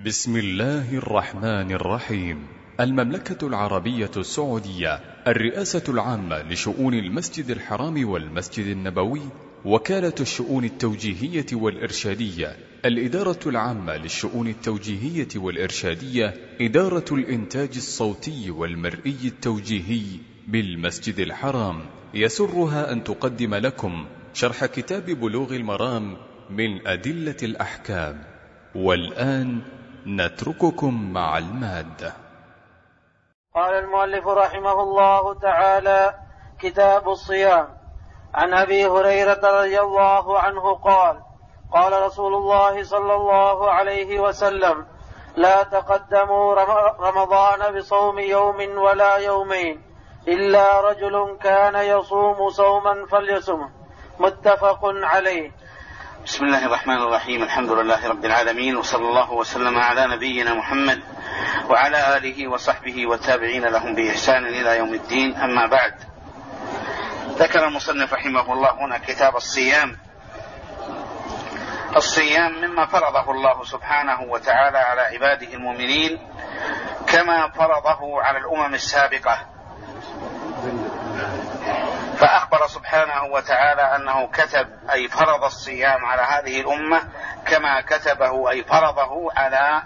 بسم الله الرحمن الرحيم. المملكة العربية السعودية، الرئاسة العامة لشؤون المسجد الحرام والمسجد النبوي، وكالة الشؤون التوجيهية والإرشادية، الإدارة العامة للشؤون التوجيهية والإرشادية، إدارة الإنتاج الصوتي والمرئي التوجيهي بالمسجد الحرام، يسرها أن تقدم لكم شرح كتاب بلوغ المرام من أدلة الأحكام. والآن نترككم مع المادة. قال المؤلف رحمه الله تعالى: كتاب الصيام. عن أبي هريرة رضي الله عنه قال: قال رسول الله صلى الله عليه وسلم: لا تقدموا رمضان بصوم يوم ولا يومين إلا رجل كان يصوم صوما فليصمه. متفق عليه. بسم الله الرحمن الرحيم. الحمد لله رب العالمين، وصلى الله وسلم على نبينا محمد وعلى آله وصحبه والتابعين لهم بإحسان إلى يوم الدين. أما بعد، ذكر المصنف رحمه الله هنا كتاب الصيام. الصيام مما فرضه الله سبحانه وتعالى على عباده المؤمنين كما فرضه على الأمم السابقة، فأخبر سبحانه وتعالى أنه كتب أي فرض الصيام على هذه الأمة كما كتبه أي فرضه على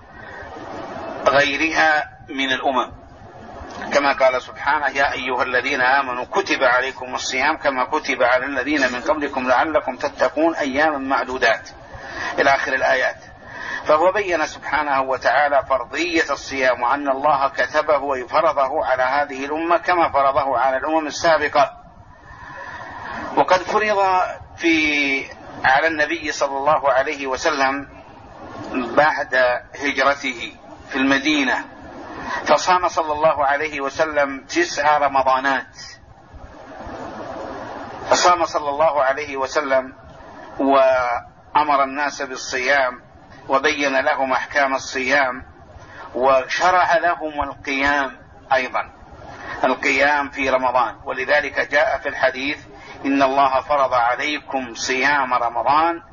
غيرها من الأمم، كما قال سبحانه: يا أيها الذين آمنوا كتب عليكم الصيام كما كتب على الذين من قبلكم لعلكم تتقون أياما معدودات إلى آخر الآيات. فهو بين سبحانه وتعالى فرضية الصيام وأن الله كتبه وفرضه على هذه الأمة كما فرضه على الأمم السابقة. وقد فرض على النبي صلى الله عليه وسلم بعد هجرته في المدينة، فصام صلى الله عليه وسلم 9 رمضانات. فصام صلى الله عليه وسلم وأمر الناس بالصيام وبين لهم أحكام الصيام، وشرع لهم القيام أيضا، القيام في رمضان. ولذلك جاء في الحديث: إن الله فرض عليكم صيام رمضان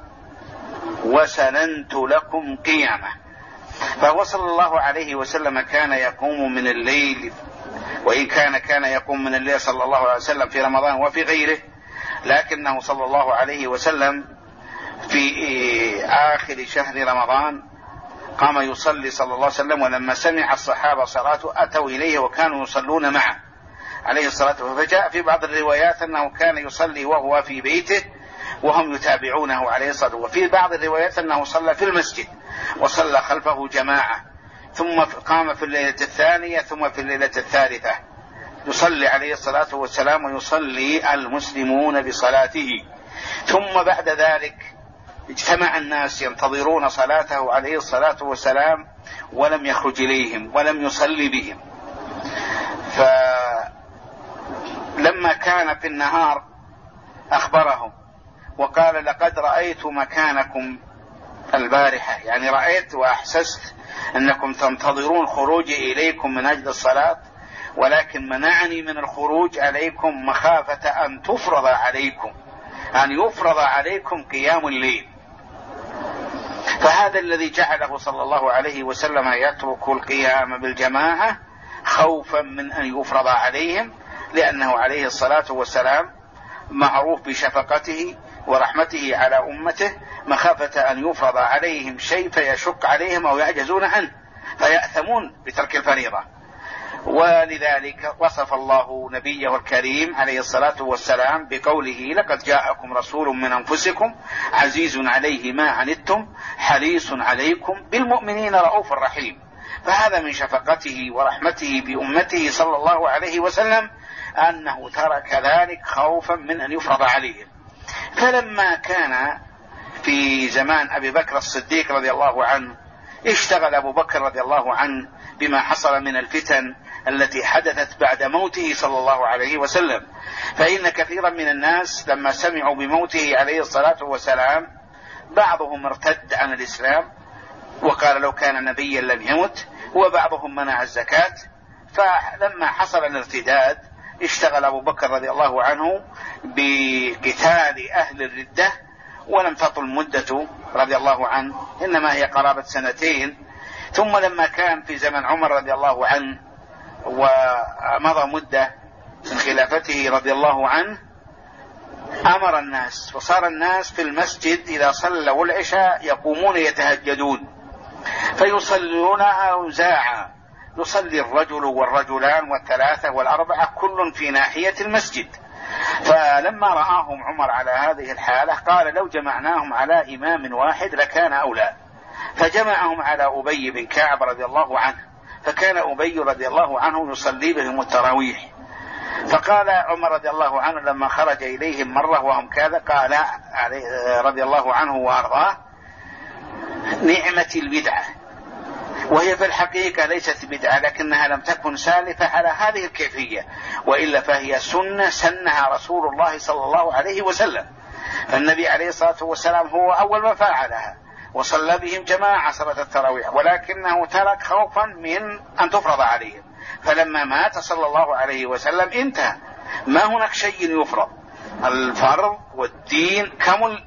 وسننت لكم قيامه. فهو صلى الله عليه وسلم كان يقوم من الليل، وإن كان يقوم من الليل صلى الله عليه وسلم في رمضان وفي غيره، لكنه صلى الله عليه وسلم في آخر شهر رمضان قام يصلي صلى الله عليه وسلم، ولما سمع الصحابة صلاته أتوا إليه وكانوا يصلون معه عليه الصلاة والسلام. فجاء في بعض الروايات أنه كان يصلي وهو في بيته وهم يتابعونه عليه الصلاة والسلام، وفي بعض الروايات أنه صلى في المسجد وصلى خلفه جماعة، ثم قام في الليلة الثانية ثم في الليلة الثالثة يصلي عليه الصلاة والسلام ويصلي المسلمون بصلاته. ثم بعد ذلك اجتمع الناس ينتظرون صلاته عليه الصلاة والسلام ولم يخرج إليهم ولم يصلي بهم. فلما كان في النهار أخبرهم وقال: لقد رأيت مكانكم البارحة، يعني رأيت وأحسست أنكم تنتظرون خروجي إليكم من أجل الصلاة، ولكن منعني من الخروج عليكم مخافة أن تفرض عليكم، أن يفرض عليكم قيام الليل. فهذا الذي جعله صلى الله عليه وسلم يترك القيام بالجماعة خوفا من أن يفرض عليهم، لأنه عليه الصلاة والسلام معروف بشفقته ورحمته على أمته، مخافة أن يفرض عليهم شيء فيشق عليهم أو يعجزون عنه فيأثمون بترك الفريضة. ولذلك وصف الله نبيه الكريم عليه الصلاة والسلام بقوله: لقد جاءكم رسول من أنفسكم عزيز عليه ما عنتم حريص عليكم بالمؤمنين رؤوف رحيم. فهذا من شفقته ورحمته بأمته صلى الله عليه وسلم أنه ترك ذلك خوفا من أن يفرض عليهم. فلما كان في زمان أبي بكر الصديق رضي الله عنه، اشتغل أبو بكر رضي الله عنه بما حصل من الفتن التي حدثت بعد موته صلى الله عليه وسلم. فإن كثيرا من الناس لما سمعوا بموته عليه الصلاة والسلام بعضهم ارتد عن الإسلام وقال لو كان نبيا لم يمت، وبعضهم منع الزكاة. فلما حصل الارتداد اشتغل أبو بكر رضي الله عنه بقتال أهل الردة، ولم تطل مدة رضي الله عنه، إنما هي قرابة 2 سنين. ثم لما كان في زمن عمر رضي الله عنه ومضى مدة من خلافته رضي الله عنه، أمر الناس، وصار الناس في المسجد إذا صلوا العشاء يقومون يتهجدون فيصلون أوزاعا، يصلي الرجل والرجلان والثلاثة والأربعة كل في ناحية المسجد. فلما رآهم عمر على هذه الحالة قال لو جمعناهم على إمام واحد لكان أولى، فجمعهم على أبي بن كعب رضي الله عنه، فكان أبي رضي الله عنه يصلي بهم التراويح. فقال عمر رضي الله عنه لما خرج إليهم مرة وهم كذا، قال رضي الله عنه وأرضاه: نعمة البدعة، وهي في الحقيقة ليست بدعة لكنها لم تكن سالفة على هذه الكيفية، وإلا فهي سنة سنها رسول الله صلى الله عليه وسلم. فالنبي عليه الصلاة والسلام هو أول من فعلها وصلى بهم جماعة صلاة التراويح، ولكنه ترك خوفا من أن تفرض عليهم، فلما مات صلى الله عليه وسلم انتهى، ما هناك شيء يفرض، الفرض والدين كمل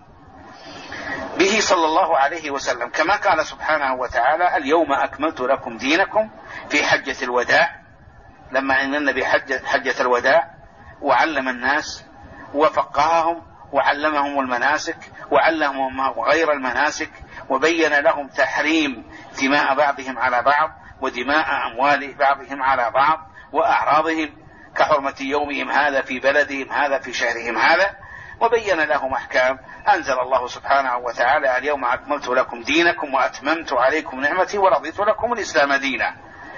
به صلى الله عليه وسلم، كما قال سبحانه وتعالى: اليوم أكملت لكم دينكم في حجة الوداع، لما أن النبي حجة الوداع وعلم الناس وفقههم وعلمهم المناسك وعلمهم غير المناسك، وبين لهم تحريم دماء بعضهم على بعض ودماء أموال بعضهم على بعض وأعراضهم، كحرمة يومهم هذا في بلدهم هذا في شهرهم هذا، وبين لهم أحكام. أنزل الله سبحانه وتعالى: اليوم أكملت لكم دينكم وأتممت عليكم نعمتي ورضيت لكم الإسلام دينا.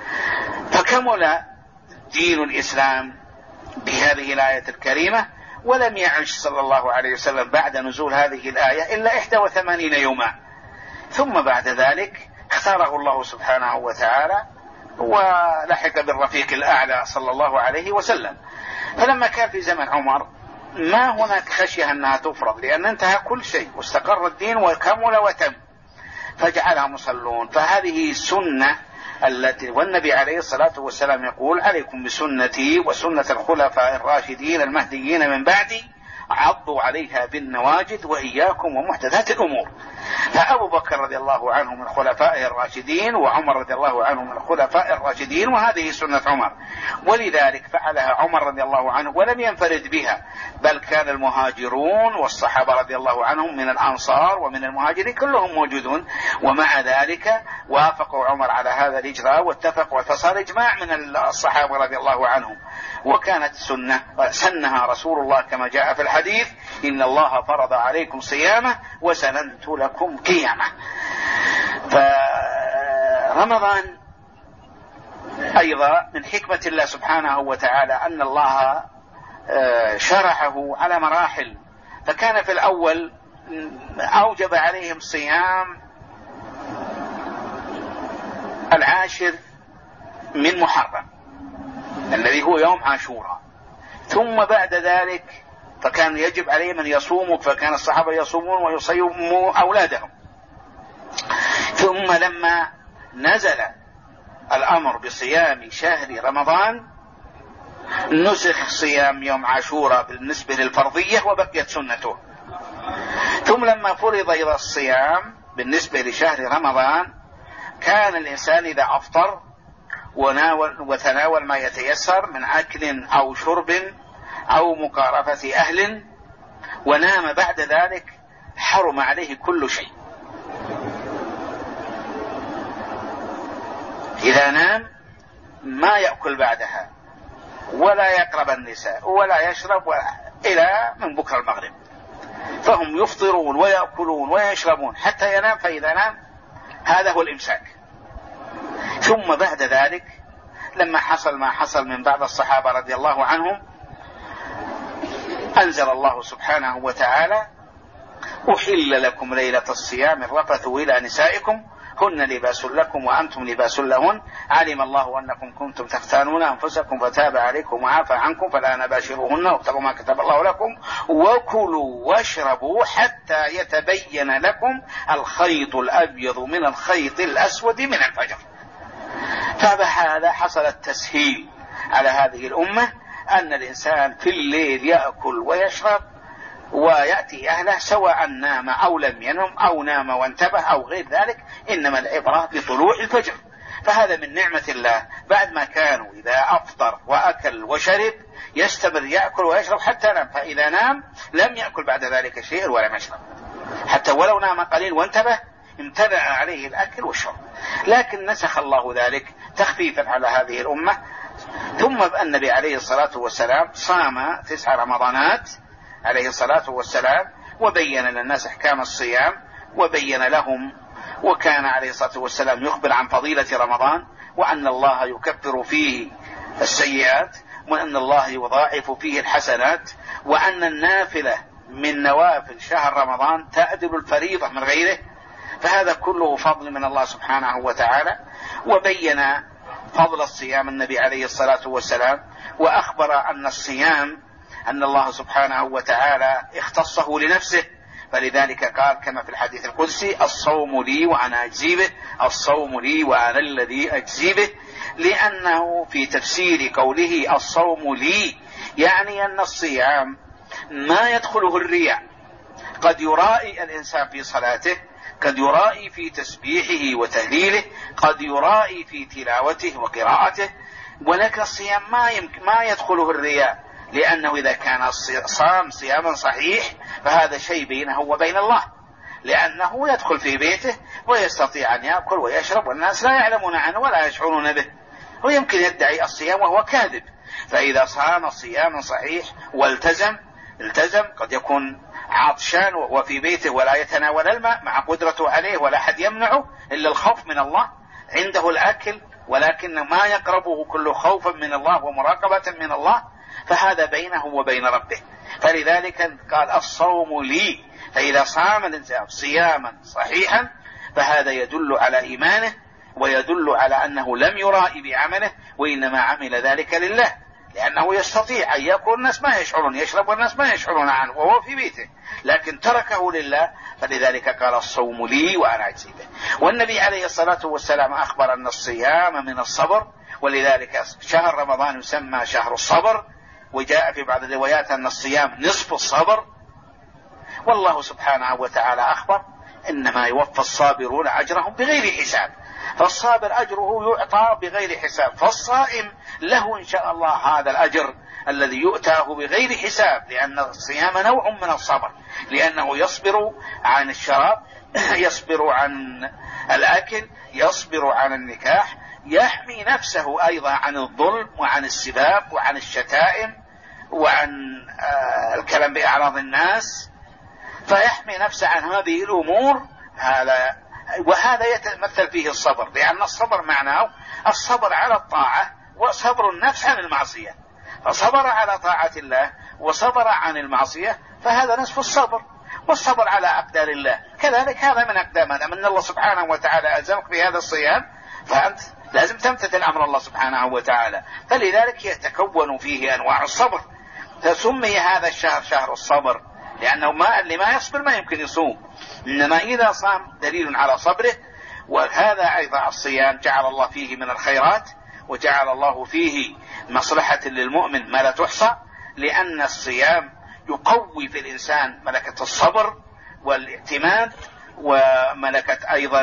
فكمل دين الإسلام بهذه الآية الكريمة، ولم يعش صلى الله عليه وسلم بعد نزول هذه الآية إلا 81 يوما، ثم بعد ذلك اختاره الله سبحانه وتعالى ولحق بالرفيق الأعلى صلى الله عليه وسلم. فلما كان في زمن عمر ما هناك خشية أنها تفرض، لأن انتهى كل شيء واستقر الدين وكمل وتم، فجعلهم يصلون. فهذه سنة التي والنبي عليه الصلاة والسلام يقول: عليكم بسنتي وسنة الخلفاء الراشدين المهديين من بعدي عضوا عليها بالنواجذ وإياكم ومحدثات الأمور. فأبو بكر رضي الله عنه من الخلفاء الراشدين، وعمر رضي الله عنه من الخلفاء الراشدين، وهذه سنة عمر، ولذلك فعلها عمر رضي الله عنه ولم ينفرد بها، بل كان المهاجرون والصحابة رضي الله عنهم من الأنصار ومن المهاجرين كلهم موجودون، ومع ذلك وافقوا عمر على هذا الإجراء واتفقوا، فصار إجماع من الصحابة رضي الله عنهم. وكانت سنة سنها رسول الله كما جاء في الحديث: إن الله فرض عليكم صيامه وسننت لكم قيامه. فرمضان أيضا من حكمة الله سبحانه وتعالى أن الله شرحه على مراحل، فكان في الأول أوجب عليهم صيام 10 من محرم الذي هو يوم عاشوراء، ثم بعد ذلك فكان يجب عليهم أن يصوموا، فكان الصحابة يصومون ويصيموا أولادهم. ثم لما نزل الأمر بصيام شهر رمضان نسخ صيام يوم عاشوراء بالنسبة للفرضية وبقيت سنته. ثم لما فرض إلى الصيام بالنسبة لشهر رمضان كان الإنسان إذا أفطر وتناول ما يتيسر من أكل أو شرب أو مقارفة أهل ونام بعد ذلك حرم عليه كل شيء. إذا نام ما يأكل بعدها ولا يقرب النساء ولا يشرب إلى من بكرة المغرب، فهم يفطرون ويأكلون ويشربون حتى ينام، فإذا نام هذا هو الإمساك. ثم بعد ذلك لما حصل ما حصل من بعض الصحابة رضي الله عنهم أنزل الله سبحانه وتعالى: أحل لكم ليلة الصيام الرفث إلى نسائكم هن لباس لكم وأنتم لباس لهن علم الله أنكم كنتم تختانون أنفسكم فتاب عليكم وعفى عنكم فالآن باشروهن وابتغوا ما كتب الله لكم وكلوا واشربوا حتى يتبين لكم الخيط الأبيض من الخيط الأسود من الفجر. فبهذا حصل التسهيل على هذه الأمة أن الإنسان في الليل يأكل ويشرب ويأتي أهله سواء نام أو لم ينم أو نام وانتبه أو غير ذلك، إنما العبرة بطلوع الفجر. فهذا من نعمة الله، بعد ما كانوا إذا أفطر وأكل وشرب يستمر يأكل ويشرب حتى نام، فإذا نام لم يأكل بعد ذلك شيء ولم يشرب، حتى ولو نام قليل وانتبه امتنع عليه الأكل والشرب. لكن نسخ الله ذلك تخفيفا على هذه الأمة. ثم النبي عليه الصلاة والسلام صام 9 رمضانات عليه الصلاة والسلام، وبين للناس أحكام الصيام وبين لهم، وكان عليه الصلاة والسلام يخبر عن فضيلة رمضان، وأن الله يكفر فيه السيئات، وأن الله يضاعف فيه الحسنات، وأن النافلة من نوافل شهر رمضان تعدل الفريضة من غيره. فهذا كله فضل من الله سبحانه وتعالى. وبين فضل الصيام النبي عليه الصلاة والسلام، وأخبر أن الصيام أن الله سبحانه وتعالى اختصه لنفسه، فلذلك قال كما في الحديث القدسي: الصوم لي وأنا أجزي به، الصوم لي وأنا الذي أجزي به. لأنه في تفسير قوله الصوم لي يعني أن الصيام ما يدخله الرياء. قد يرائي الإنسان في صلاته، قد يرائي في تسبيحه وتهليله، قد يرائي في تلاوته وقراءته، ولكن الصيام ما يدخله الرياء، لأنه إذا كان صام صياما صحيح فهذا شيء بينه وبين الله، لأنه يدخل في بيته ويستطيع أن يأكل ويشرب والناس لا يعلمون عنه ولا يشعرون به، ويمكن يدعي الصيام وهو كاذب. فإذا صام صياما صحيح والتزم قد يكون عطشان وهو في بيته ولا يتناول الماء مع قدرته عليه ولا أحد يمنعه إلا الخوف من الله، عنده الأكل ولكن ما يقربه كل خوفا من الله ومراقبة من الله، فهذا بينه وبين ربه. فلذلك قال الصوم لي. فإذا صام الإنسان صياما صحيحا فهذا يدل على إيمانه، ويدل على أنه لم يرائي بعمله، وإنما عمل ذلك لله، لأنه يستطيع أن يأكل الناس ما يشعرون، يشرب والناس ما يشعرون عنه وهو في بيته، لكن تركه لله. فلذلك قال الصوم لي وأنا أجزي به. والنبي عليه الصلاة والسلام أخبر أن الصيام من الصبر، ولذلك شهر رمضان يسمى شهر الصبر. وجاء في بعض الروايات أن الصيام نصف الصبر. والله سبحانه وتعالى أخبر: إنما يوفى الصابرون أجرهم بغير حساب. فالصابر أجره يعطى بغير حساب، فالصائم له إن شاء الله هذا الأجر الذي يؤتاه بغير حساب، لأن الصيام نوع من الصبر، لأنه يصبر عن الشراب، يصبر عن الأكل، يصبر عن النكاح، يحمي نفسه أيضا عن الظلم وعن السباب وعن الشتائم وعن الكلام بأعراض الناس، فيحمي نفسه عن هذه الأمور. وهذا يتمثل فيه الصبر، لأن الصبر معناه الصبر على الطاعة وصبر النفس عن المعصية. فصبر على طاعة الله وصبر عن المعصية، فهذا نصف الصبر. والصبر على أقدار الله كذلك هذا من أقدام. هذا من الله سبحانه وتعالى ألزمك بهذا الصيام، فأنت لازم تمتثل أمر الله سبحانه وتعالى، فلذلك يتكون فيه أنواع الصبر. فسمي هذا الشهر شهر الصبر، لأنه اللي ما يصبر ما يمكن يصوم، إنما إذا صام دليل على صبره. وهذا أيضا الصيام جعل الله فيه من الخيرات، وجعل الله فيه مصلحة للمؤمن ما لا تحصى، لأن الصيام يقوي في الإنسان ملكة الصبر والاعتماد، وملكة أيضا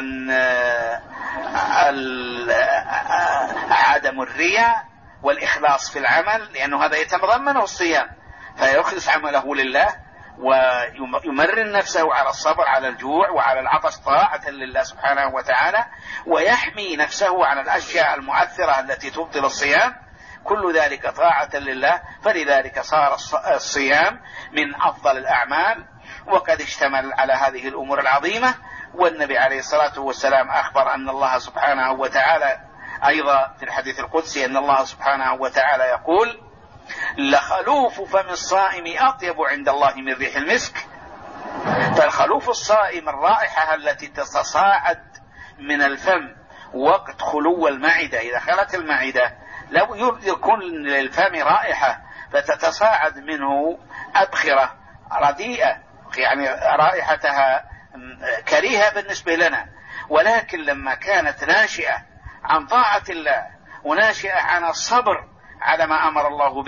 عدم الرياء والإخلاص في العمل، لأنه هذا يتضمنه الصيام، فيخلص عمله لله ويمرن نفسه على الصبر على الجوع وعلى العطش طاعة لله سبحانه وتعالى، ويحمي نفسه عن الأشياء المؤثرة التي تبطل الصيام، كل ذلك طاعة لله. فلذلك صار الصيام من أفضل الأعمال، وقد اشتمل على هذه الأمور العظيمة. والنبي عليه الصلاة والسلام أخبر أن الله سبحانه وتعالى أيضا في الحديث القدسي أن الله سبحانه وتعالى يقول: لخلوف فم الصائم أطيب عند الله من ريح المسك. فالخلوف الصائم الرائحة التي تتصاعد من الفم وقت خلو المعدة، إذا خلت المعدة لو يكون للفم رائحة فتتصاعد منه أبخرة رديئة، يعني رائحتها كريهة بالنسبة لنا، ولكن لما كانت ناشئة عن طاعة الله وناشئة عن الصبر على ما أمر الله به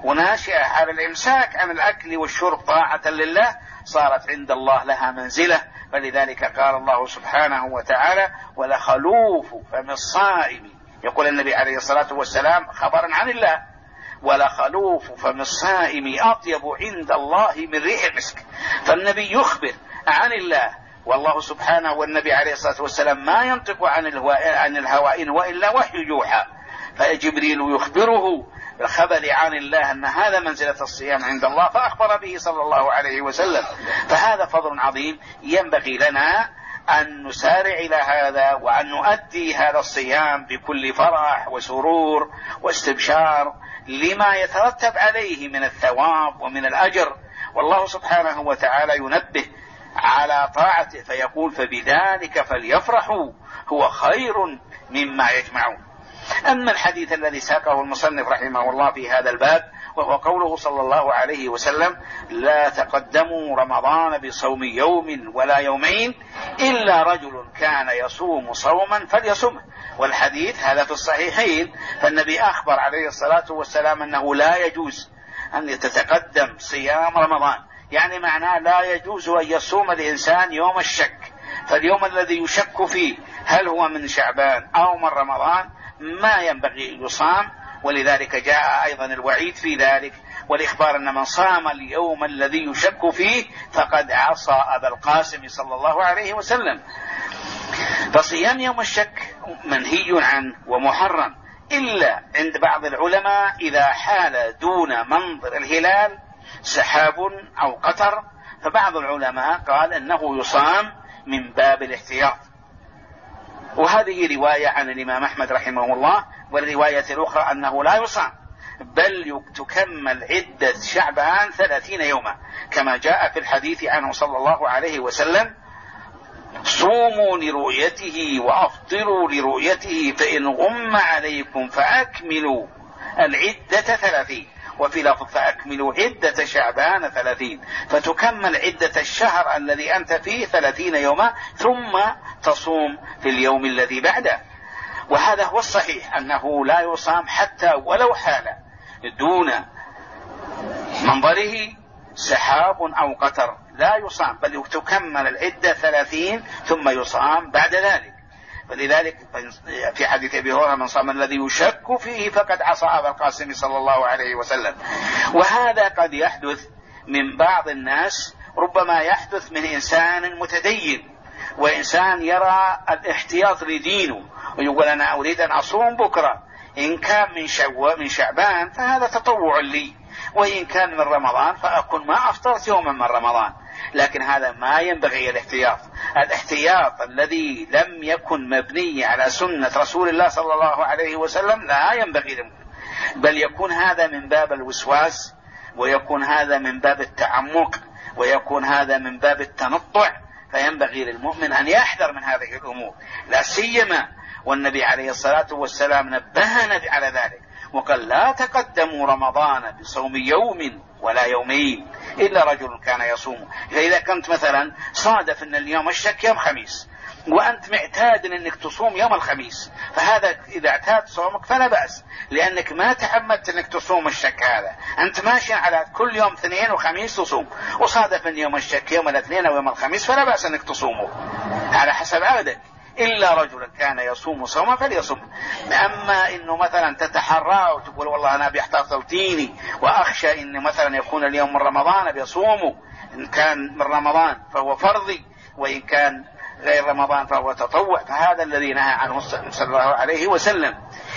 وناشئة على الإمساك عن الأكل والشرب طاعة لله صارت عند الله لها منزلة. فلذلك قال الله سبحانه وتعالى: ولخلوف فم الصائم، يقول النبي عليه الصلاة والسلام خبرا عن الله: ولخلوف فم الصائم أطيب عند الله من ريح المسك. فالنبي يخبر عن الله، والله سبحانه والنبي عليه الصلاة والسلام ما ينطق عن الهوى إن وإلا وحي يوحى، فجبريل يخبره بالخبر عن الله أن هذا منزلة الصيام عند الله، فأخبر به صلى الله عليه وسلم. فهذا فضل عظيم ينبغي لنا أن نسارع إلى هذا، وأن نؤدي هذا الصيام بكل فرح وسرور واستبشار لما يترتب عليه من الثواب ومن الأجر. والله سبحانه وتعالى ينبه على طاعته فيقول: فبذلك فليفرحوا هو خير مما يجمعون. أما الحديث الذي ساقه المصنف رحمه الله في هذا الباب، وهو قوله صلى الله عليه وسلم: لا تقدموا رمضان بصوم يوم ولا يومين إلا رجل كان يصوم صوما فليصمه. والحديث هذا في الصحيحين، فالنبي أخبر عليه الصلاة والسلام أنه لا يجوز أن يتقدم صيام رمضان، يعني معناه لا يجوز أن يصوم الإنسان يوم الشك، فاليوم الذي يشك فيه هل هو من شعبان أو من رمضان ما ينبغي يصام. ولذلك جاء أيضا الوعيد في ذلك، والإخبار أن من صام اليوم الذي يشك فيه فقد عصى أبا القاسم صلى الله عليه وسلم. فصيام يوم الشك منهي عنه ومحرم، إلا عند بعض العلماء إذا حال دون منظر الهلال سحاب أو قطر، فبعض العلماء قال أنه يصام من باب الاحتياط. وهذه رواية عن الإمام أحمد رحمه الله، والرواية الأخرى أنه لا يصام بل تكمل عدة شعبان 30 يوما، كما جاء في الحديث عنه صلى الله عليه وسلم: صوموا لرؤيته وأفطروا لرؤيته، فإن غم عليكم فأكملوا العدة 30، وفي لفظ فأكملوا عدة شعبان 30، فتكمل عدة الشهر الذي أنت فيه 30 يوما، ثم تصوم في اليوم الذي بعده. وهذا هو الصحيح، أنه لا يصام حتى ولو حال دون منظره سحاب أو قطر، لا يصام بل تكمل العدة 30 ثم يصام بعد ذلك. فلذلك في حديث أبي هريرة: من صام الذي يشك فيه فقد عصى أبا القاسم صلى الله عليه وسلم. وهذا قد يحدث من بعض الناس، ربما يحدث من إنسان متدين وإنسان يرى الاحتياط لدينه ويقول: أنا أريد أن أصوم بكرة، إن كان من شعبان فهذا تطوع لي، وإن كان من رمضان فأكون ما أفطرت يوما من رمضان. لكن هذا ما ينبغي الاحتياط الذي لم يكن مبني على سنة رسول الله صلى الله عليه وسلم لا ينبغي للمؤمن، بل يكون هذا من باب الوسواس، ويكون هذا من باب التعمق، ويكون هذا من باب التنطع. فينبغي للمؤمن أن يحذر من هذه الأمور، لا سيما والنبي عليه الصلاة والسلام نبهنا على ذلك وقال: لا تقدموا رمضان بصوم يوم ولا يومين إلا رجل كان يصوم. فإذا كنت مثلا صادف أن اليوم الشك يوم خميس، وأنت معتاد أنك تصوم يوم الخميس، فهذا إذا اعتاد صومك فلا بأس، لأنك ما تعمدت أنك تصوم الشك هذا، أنت ماشي على كل يوم اثنين وخميس تصوم، وصادف أن يوم الشك يوم الاثنين أو يوم الخميس، فلا بأس أنك تصومه على حسب عادك. إلا رجلا كان يصوم صوما فليصوم. أما إنه مثلا تتحرى وتقول: والله أنا بيحتاط روتيني وأخشى إن مثلا يكون اليوم من رمضان بيصومه، إن كان من رمضان فهو فرضي، وإن كان غير رمضان فهو تطوع، فهذا الذي نهى عنه صلى الله عليه وسلم.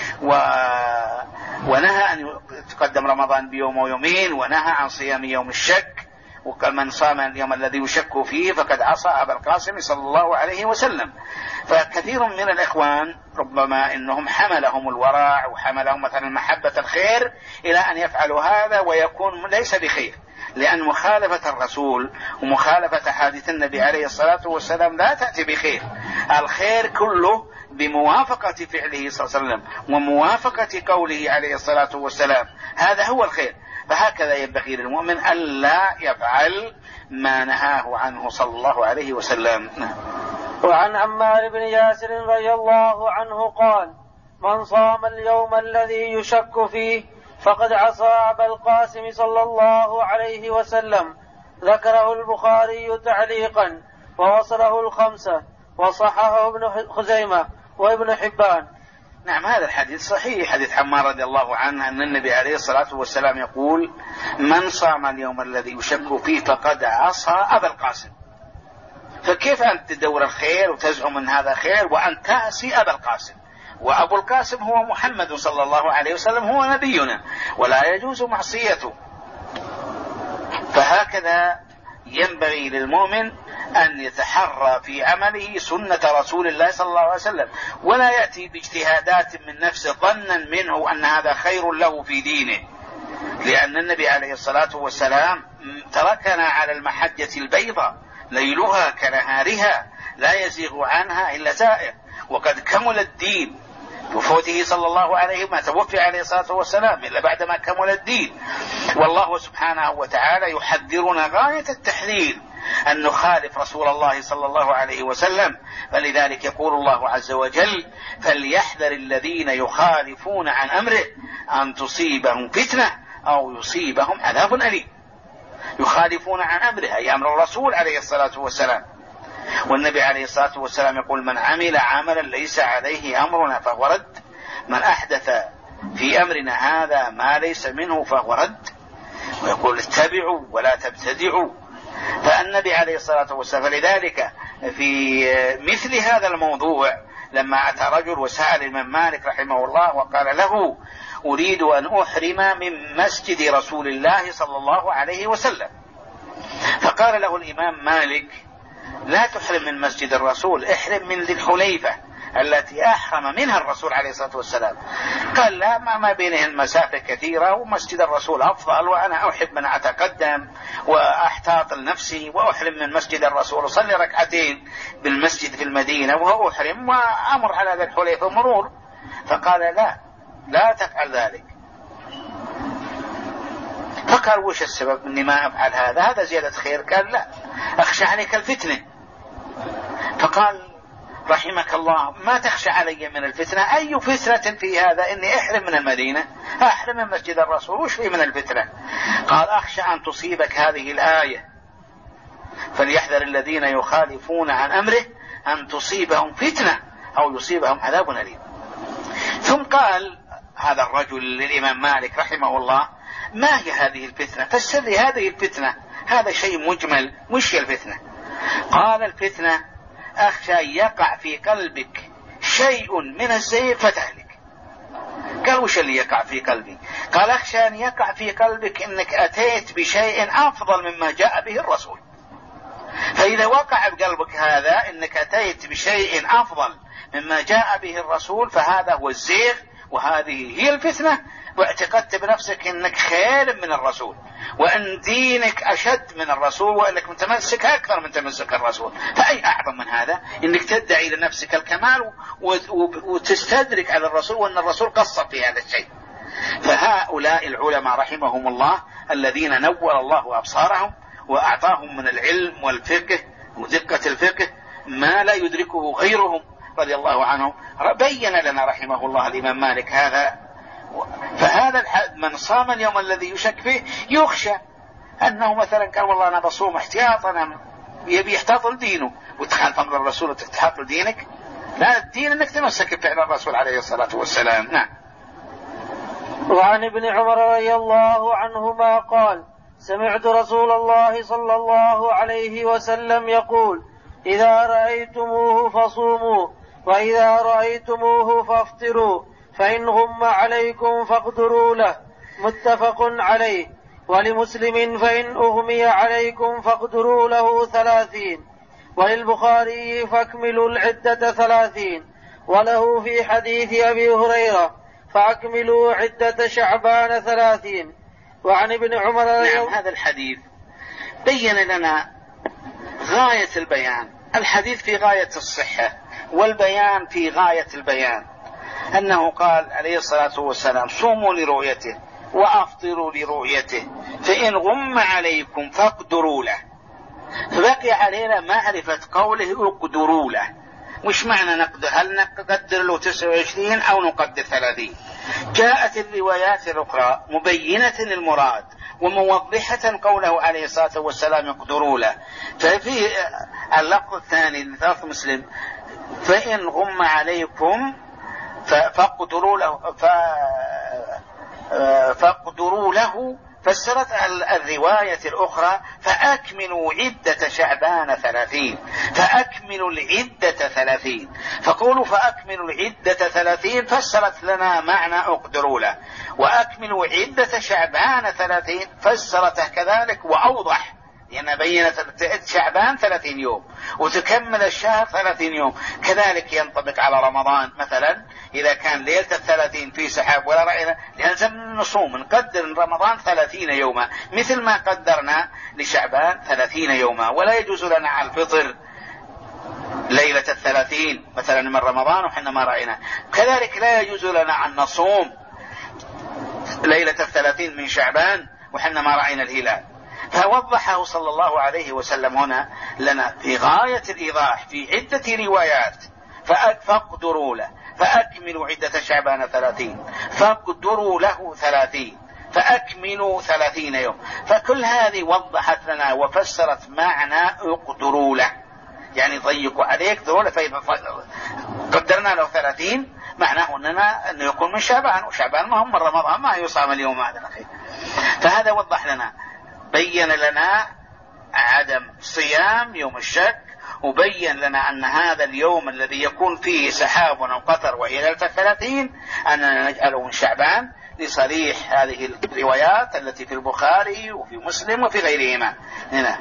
ونهى أن يتقدم رمضان بيوم ويومين، ونهى عن صيام يوم الشك، وقال: من صام اليوم الذي يشك فيه فقد عصى أبا القاسم صلى الله عليه وسلم. فكثير من الإخوان ربما إنهم حملهم الورع وحملهم مثلا محبة الخير إلى أن يفعلوا هذا، ويكون ليس بخير، لأن مخالفة الرسول ومخالفة حديث النبي عليه الصلاة والسلام لا تأتي بخير. الخير كله بموافقة فعله صلى الله عليه وسلم وموافقة قوله عليه الصلاة والسلام، هذا هو الخير. فهكذا ينبغي للمؤمن ألا يفعل ما نهاه عنه صلى الله عليه وسلم. وعن عمار بن ياسر رضي الله عنه قال: من صام اليوم الذي يشك فيه فقد عصى أبا القاسم صلى الله عليه وسلم. ذكره البخاري تعليقا ووصله الخمسة وصححه ابن خزيمة وابن حبان. نعم، هذا الحديث صحيح، حديث عمار رضي الله عنه أن النبي عليه الصلاة والسلام يقول: من صام اليوم الذي يشك فيه فقد عصى أبا القاسم. فكيف أنت تدور الخير وتزعم أن هذا خير وأنت تعصي أبا القاسم؟ وأبو القاسم هو محمد صلى الله عليه وسلم، هو نبينا ولا يجوز معصيته. فهكذا ينبغي للمؤمن أن يتحرى في عمله سنة رسول الله صلى الله عليه وسلم، ولا يأتي باجتهادات من نفسه ظنا منه أن هذا خير له في دينه، لأن النبي عليه الصلاة والسلام تركنا على المحجة البيضاء ليلها كنهارها لا يزيغ عنها إلا زائغ، وقد كمل الدين بفوته صلى الله عليه وسلم، ما توفي عليه الصلاة والسلام إلا بعدما كمل الدين. والله سبحانه وتعالى يحذرنا غاية التحذير أن نخالف رسول الله صلى الله عليه وسلم، فلذلك يقول الله عز وجل: فليحذر الذين يخالفون عن أمره أن تصيبهم فتنة أو يصيبهم عذاب أليم. يخالفون عن أمره أي أمر الرسول عليه الصلاة والسلام. والنبي عليه الصلاة والسلام يقول: من عمل عملا ليس عليه أمرنا فهو رد، من أحدث في أمرنا هذا ما ليس منه فهو رد. ويقول: اتبعوا ولا تبتدعوا. فالنبي عليه الصلاة والسلام، فلذلك في مثل هذا الموضوع لما أتى رجل وسأل الإمام مالك رحمه الله وقال له: أريد أن أحرم من مسجد رسول الله صلى الله عليه وسلم، فقال له الإمام مالك: لا تحرم من مسجد الرسول، احرم من ذي الحليفة التي أحرم منها الرسول عليه الصلاة والسلام. قال: لا، ما بينهن مسافة كثيرة ومسجد الرسول أفضل، وأنا أحب أن أتقدم وأحتاط لنفسي وأحرم من مسجد الرسول، أصلي ركعتين بالمسجد في المدينة وأحرم وأمر على ذي الحليفة مرور. فقال: لا تفعل ذلك. فقال: وش السبب أني ما أفعل هذا زيادة خير؟ قال: لا، أخشى عليك الفتنة. فقال: رحمك الله، ما تخشى علي من الفتنة؟ أي فتنة في هذا؟ إني أحرم من المدينة، أحرم من مسجد الرسول، وش في من الفتنة؟ قال: أخشى أن تصيبك هذه الآية: فليحذر الذين يخالفون عن أمره أن تصيبهم فتنة أو يصيبهم عذاب أليم. ثم قال هذا الرجل للإمام مالك رحمه الله: ما هي هذه الفتنة؟ فسر لي هذه الفتنة، هذا شيء مجمل، وش هي الفتنة؟ قال: الفتنة أخشى أن يقع في قلبك شيء من الزيغ فتهلك. قال: وش اللي يقع في قلبي؟ قال: أخشى أن يقع في قلبك أنك أتيت بشيء أفضل مما جاء به الرسول، فإذا وقع بقلبك هذا أنك أتيت بشيء أفضل مما جاء به الرسول فهذا هو الزيغ، وهذه هي الفتنة، واعتقدت بنفسك أنك خير من الرسول، وأن دينك أشد من الرسول، وأنك متمسك أكثر من تمسك الرسول. فأي أعظم من هذا أنك تدعي لنفسك الكمال وتستدرك على الرسول، وأن الرسول قصر في هذا الشيء. فهؤلاء العلماء رحمهم الله الذين نور الله أبصارهم وأعطاهم من العلم والفقه ودقة الفقه ما لا يدركه غيرهم رضي الله عنهم، بين لنا رحمه الله الإمام مالك هذا. فهذا من صام اليوم الذي يشك فيه يخشى أنه مثلا قال: والله أنا بصوم احتياطا، أنا يبي يحتاط لدينه، وتخالف أمر الرسول وتحتاط لدينك. لا، الدين أنك تمسك بفعل الرسول عليه الصلاة والسلام. نعم. وعن ابن عمر رضي الله عنهما قال: سمعت رسول الله صلى الله عليه وسلم يقول: إذا رأيتموه فصوموا، وإذا رأيتموه فافطروا، فإن غم عليكم فاقدروا له. متفق عليه. ولمسلم: فإن أغمي عليكم فاقدروا له 30. وللبخاري: فاكملوا العدة 30. وله في حديث أبي هريرة: فأكملوا عدة شعبان 30. وعن ابن عمر نعم، هذا الحديث بين لنا غاية البيان، الحديث في غاية الصحة والبيان في غاية البيان، أنه قال عليه الصلاة والسلام: صوموا لرؤيته وأفطروا لرؤيته، فإن غم عليكم فاقدروا له. فبقي علينا معرفة قوله اقدروا له. مش معنى نقدر؟ هل نقدر له 29 أو نقدر 30؟ جاءت الروايات الأخرى مبينة المراد وموضحة قوله عليه الصلاة والسلام اقدروا له. ففي اللفظ الثاني للفظ مسلم فإن غم عليكم فاقدروا له، فسرت الرواية الأخرى فأكملوا عدة شعبان 30، فأكملوا العدة 30. فقولوا فأكملوا العدة 30 فسرت لنا معنى اقدروا له، وأكملوا عدة شعبان 30 فسرته كذلك وأوضح، لأن بينت شعبان 30 يوم وتكمل الشهر 30 يوم. كذلك ينطبق على رمضان مثلا، إذا كان ليلة 30 في سحاب ولا رأينا يلزم نصوم، نقدر رمضان 30 يوما مثل ما قدرنا لشعبان 30 يوما، ولا يجوز لنا على الفطر ليلة 30 مثلا من رمضان وحنا ما رأينا. كذلك لا يجوز لنا أن نصوم ليلة 30 من شعبان وحنا ما رأينا الهلال. فوضحه صلى الله عليه وسلم هنا لنا في غاية الإيضاح في عدة روايات. فاقدروا له، فأكملوا عدة شعبان 30، فاقدروا له 30، فأكملوا 30 يوم. فكل هذه وضحت لنا وفسرت معنى اقدروا له، يعني ضيقوا عليك اقدروا له. فإذا قدرنا له 30 معناه أنه يكون من شعبان، وشعبان ما هم من رمضان، ما يصام اليوم هذا الأخير. فهذا وضح لنا، بين لنا عدم صيام يوم الشك، وبين لنا أن هذا اليوم الذي يكون فيه سحاب أو قطر وهي ليلة 30 أننا نجعله من شعبان، لصريح هذه الروايات التي في البخاري وفي مسلم وفي غيرهما. هنا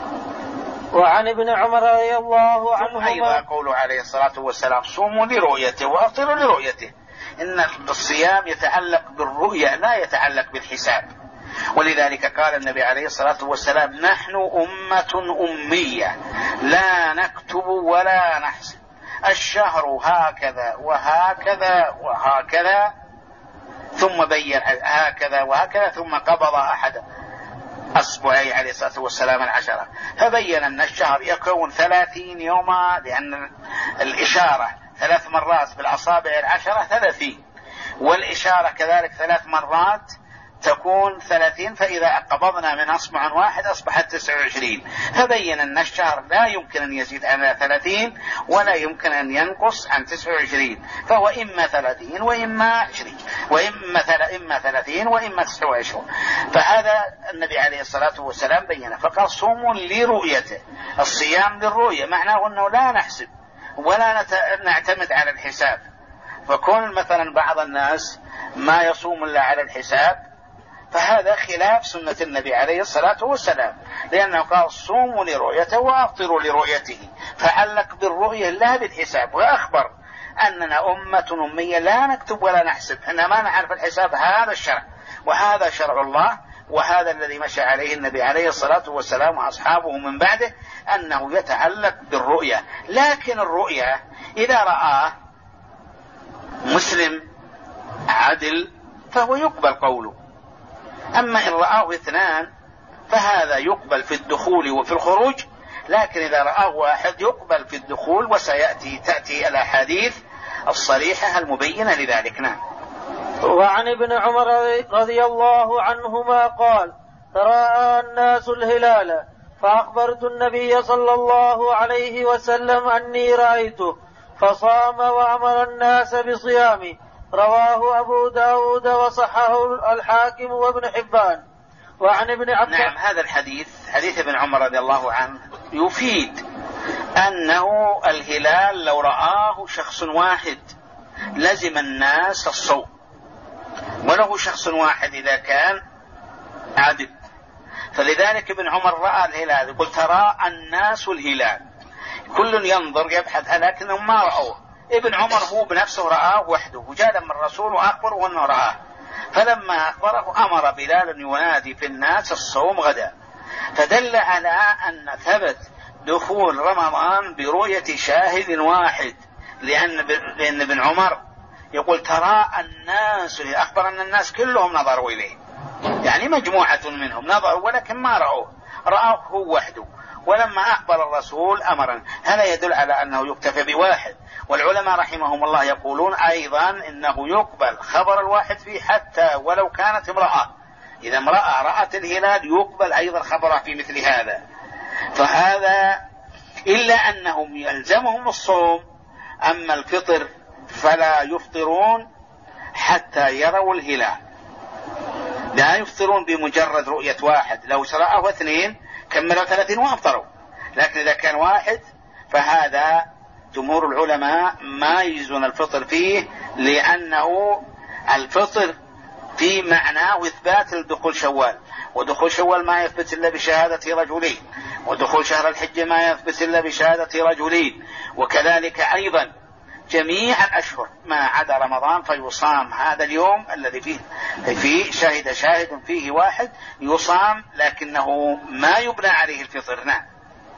وعن ابن عمر رضي الله عنهما أيضا قوله عليه الصلاة والسلام صوموا لرؤيته وأفطروا لرؤيته. إن الصيام يتعلق بالرؤية لا يتعلق بالحساب، ولذلك قال النبي عليه الصلاة والسلام نحن أمة أمية لا نكتب ولا نحسب، الشهر هكذا وهكذا وهكذا، ثم بين هكذا وهكذا، ثم قبض أحد أصبعي عليه الصلاة والسلام 10. فبين أن الشهر يكون 30 يوما، لأن الإشارة 3 مرات بالأصابع 10 30، والإشارة كذلك 3 مرات تكون 30، فإذا قبضنا من أصبع واحد أصبحت 29. فبين أن الشهر لا يمكن أن يزيد عن 30 ولا يمكن أن ينقص عن 29، فهو إما 30 وإما 20، إما 30 وإما 29. فهذا النبي عليه الصلاة والسلام بينه، فقال صوموا لرؤيته. الصيام للرؤية معناه أنه لا نحسب ولا نعتمد على الحساب. فكون مثلا بعض الناس ما يصوم إلا على الحساب، فهذا خلاف سنة النبي عليه الصلاة والسلام، لأنه قال صوموا لرؤيته وأفطروا لرؤيته، فعلق بالرؤية لا بالحساب، وأخبر أننا أمة أمية لا نكتب ولا نحسب، إحنا ما نعرف الحساب. هذا الشرع وهذا شرع الله، وهذا الذي مشى عليه النبي عليه الصلاة والسلام وأصحابه من بعده، أنه يتعلق بالرؤية. لكن الرؤية إذا رآه مسلم عدل فهو يقبل قوله، أما إن رآه 2 فهذا يقبل في الدخول وفي الخروج، لكن إذا رآه واحد يقبل في الدخول، تأتي الأحاديث الصريحة المبينة لذلك. نعم. وعن ابن عمر رضي الله عنهما قال تراءى الناس الهلال فأخبرت النبي صلى الله عليه وسلم أني رأيته فصام وأمر الناس بصيامه. رواه أبو داود وصححه الحاكم وابن حبان. وعن ابن عباس. نعم، هذا الحديث حديث ابن عمر رضي الله عنه يفيد أنه الهلال لو رآه شخص واحد لزم الناس الصوم، وله شخص واحد إذا كان عادل. فلذلك ابن عمر رأى الهلال، يقول ترى الناس الهلال، كل ينظر يبحث لكنهم ما رأوه. ابن عمر هو بنفسه رآه وحده، وجاء من الرسول وأخبره أنه رآه، فلما أخبره أمر بلال ينادي في الناس الصوم غدا. فدل على أن ثبت دخول رمضان برؤية شاهد واحد، لأن ابن عمر يقول ترى الناس، أخبر أن الناس كلهم نظروا إليه، يعني مجموعة منهم نظروا ولكن ما رأوه، رآه هو وحده. ولما أخبر الرسول أمرنا. هذا يدل على أنه يكتفى بواحد. والعلماء رحمهم الله يقولون أيضا إنه يقبل خبر الواحد فيه حتى ولو كانت امرأة. إذا امرأة رأت الهلال يقبل أيضا خبره في مثل هذا. فهذا إلا أنهم يلزمهم الصوم، أما الفطر فلا يفطرون حتى يروا الهلال، لا يفطرون بمجرد رؤية واحد. لو رأوا اثنين كملوا 30 وافطروا، لكن إذا كان واحد فهذا جمهور العلماء ما يجزون الفطر فيه، لأنه الفطر في معناه إثبات الدخول شوال، ودخول شوال ما يثبت إلا بشهادة رجلين، ودخول شهر الحج ما يثبت إلا بشهادة رجلين، وكذلك أيضا جميع الأشهر ما عدا رمضان فيصام هذا اليوم الذي فيه شهد شاهد فيه واحد يصام، لكنه ما يبنى عليه الفطر. نعم.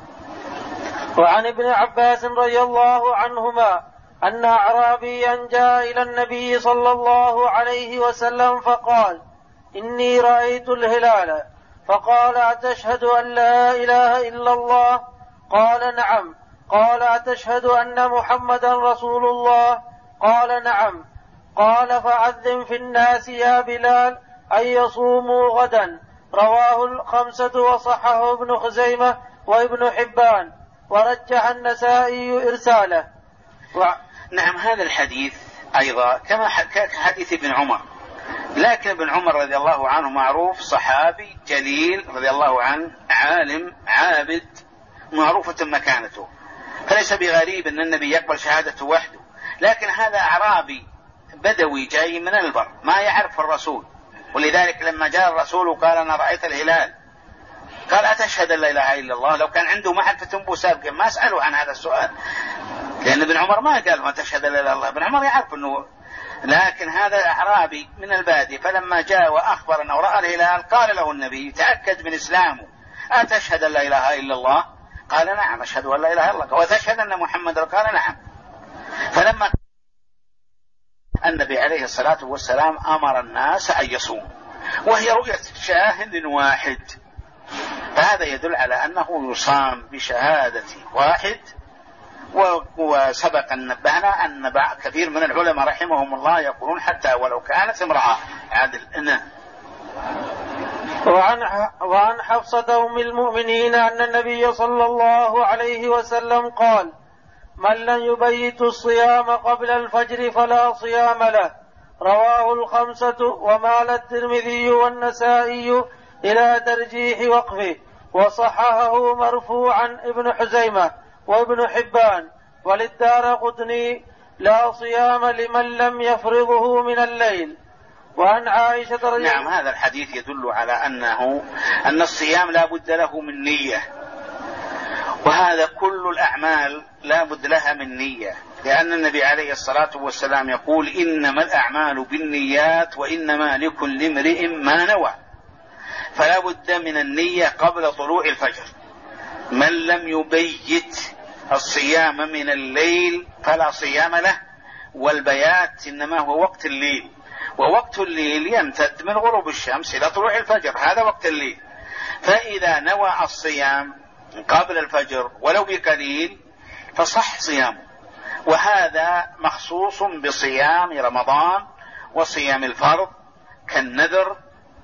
وعن ابن عباس رضي الله عنهما أن أعرابيا جاء إلى النبي صلى الله عليه وسلم فقال: إني رأيت الهلال. فقال: أتشهد أن لا إله إلا الله؟ قال: نعم. قال: أتشهد أن محمدا رسول الله؟ قال: نعم. قال: فأذن في الناس يا بلال أن يصوموا غدا. رواه الخمسة وصححه ابن خزيمة وابن حبان، ورجح النسائي إرساله. نعم. هذا الحديث أيضا كما حديث ابن عمر، لكن ابن عمر رضي الله عنه معروف صحابي جليل رضي الله عنه، عالم عابد معروفة مكانته، فليس بغريب أن النبي يقبل شهادته وحده. لكن هذا أعرابي بدوي جاي من البر ما يعرف الرسول، ولذلك لما جاء الرسول وقال: أنا رأيت الهلال، قال: أتشهد أن لا إله إلا الله؟ لو كان عنده معرفة بسابقا ما أسأله عن هذا السؤال، لأن ابن عمر ما قال: أتشهد أن لا إله إلا الله. ابن عمر يعرف أنه، لكن هذا أعرابي من البادية فلما جاء وأخبر أنه رأى الهلال قال له النبي تأكد من إسلامه: أتشهد أن لا إله إلا الله؟ قال: نعم أشهد أن لا إله إلا الله. وتشهد أن محمد؟ قال: نعم. فلما النبي عليه الصلاة والسلام أمر الناس أن يصوموا، وهي رؤية شاهد واحد، فهذا يدل على أنه يصام بشهادة واحد. وسبق أن نبهنا أن كثير من العلماء رحمهم الله يقولون حتى ولو كانت امرأة عادل. وعن حفصة أم المؤمنين أن النبي صلى الله عليه وسلم قال: من لم يبيت الصيام قبل الفجر فلا صيام له. رواه الخمسة، ومال الترمذي والنسائي إلى ترجيح وقفه، وصححه مرفوعا ابن حزيمة وابن حبان. وللدارقطني: لا صيام لمن لم يفرضه من الليل. وعن عائشة رضي الله عنها. نعم. هذا الحديث يدل على أن الصيام لا بد له من نية، وهذا كل الأعمال لا بد لها من نية، لأن النبي عليه الصلاة والسلام يقول: إنما الأعمال بالنيات وإنما لكل امرئ ما نوى. فلا بد من النية قبل طلوع الفجر. من لم يبيت الصيام من الليل فلا صيام له. والبيات إنما هو وقت الليل، ووقت الليل يمتد من غروب الشمس إلى طلوع الفجر، هذا وقت الليل. فإذا نوى الصيام قبل الفجر ولو بقليل فصح صيامه. وهذا مخصوص بصيام رمضان وصيام الفرض كالنذر،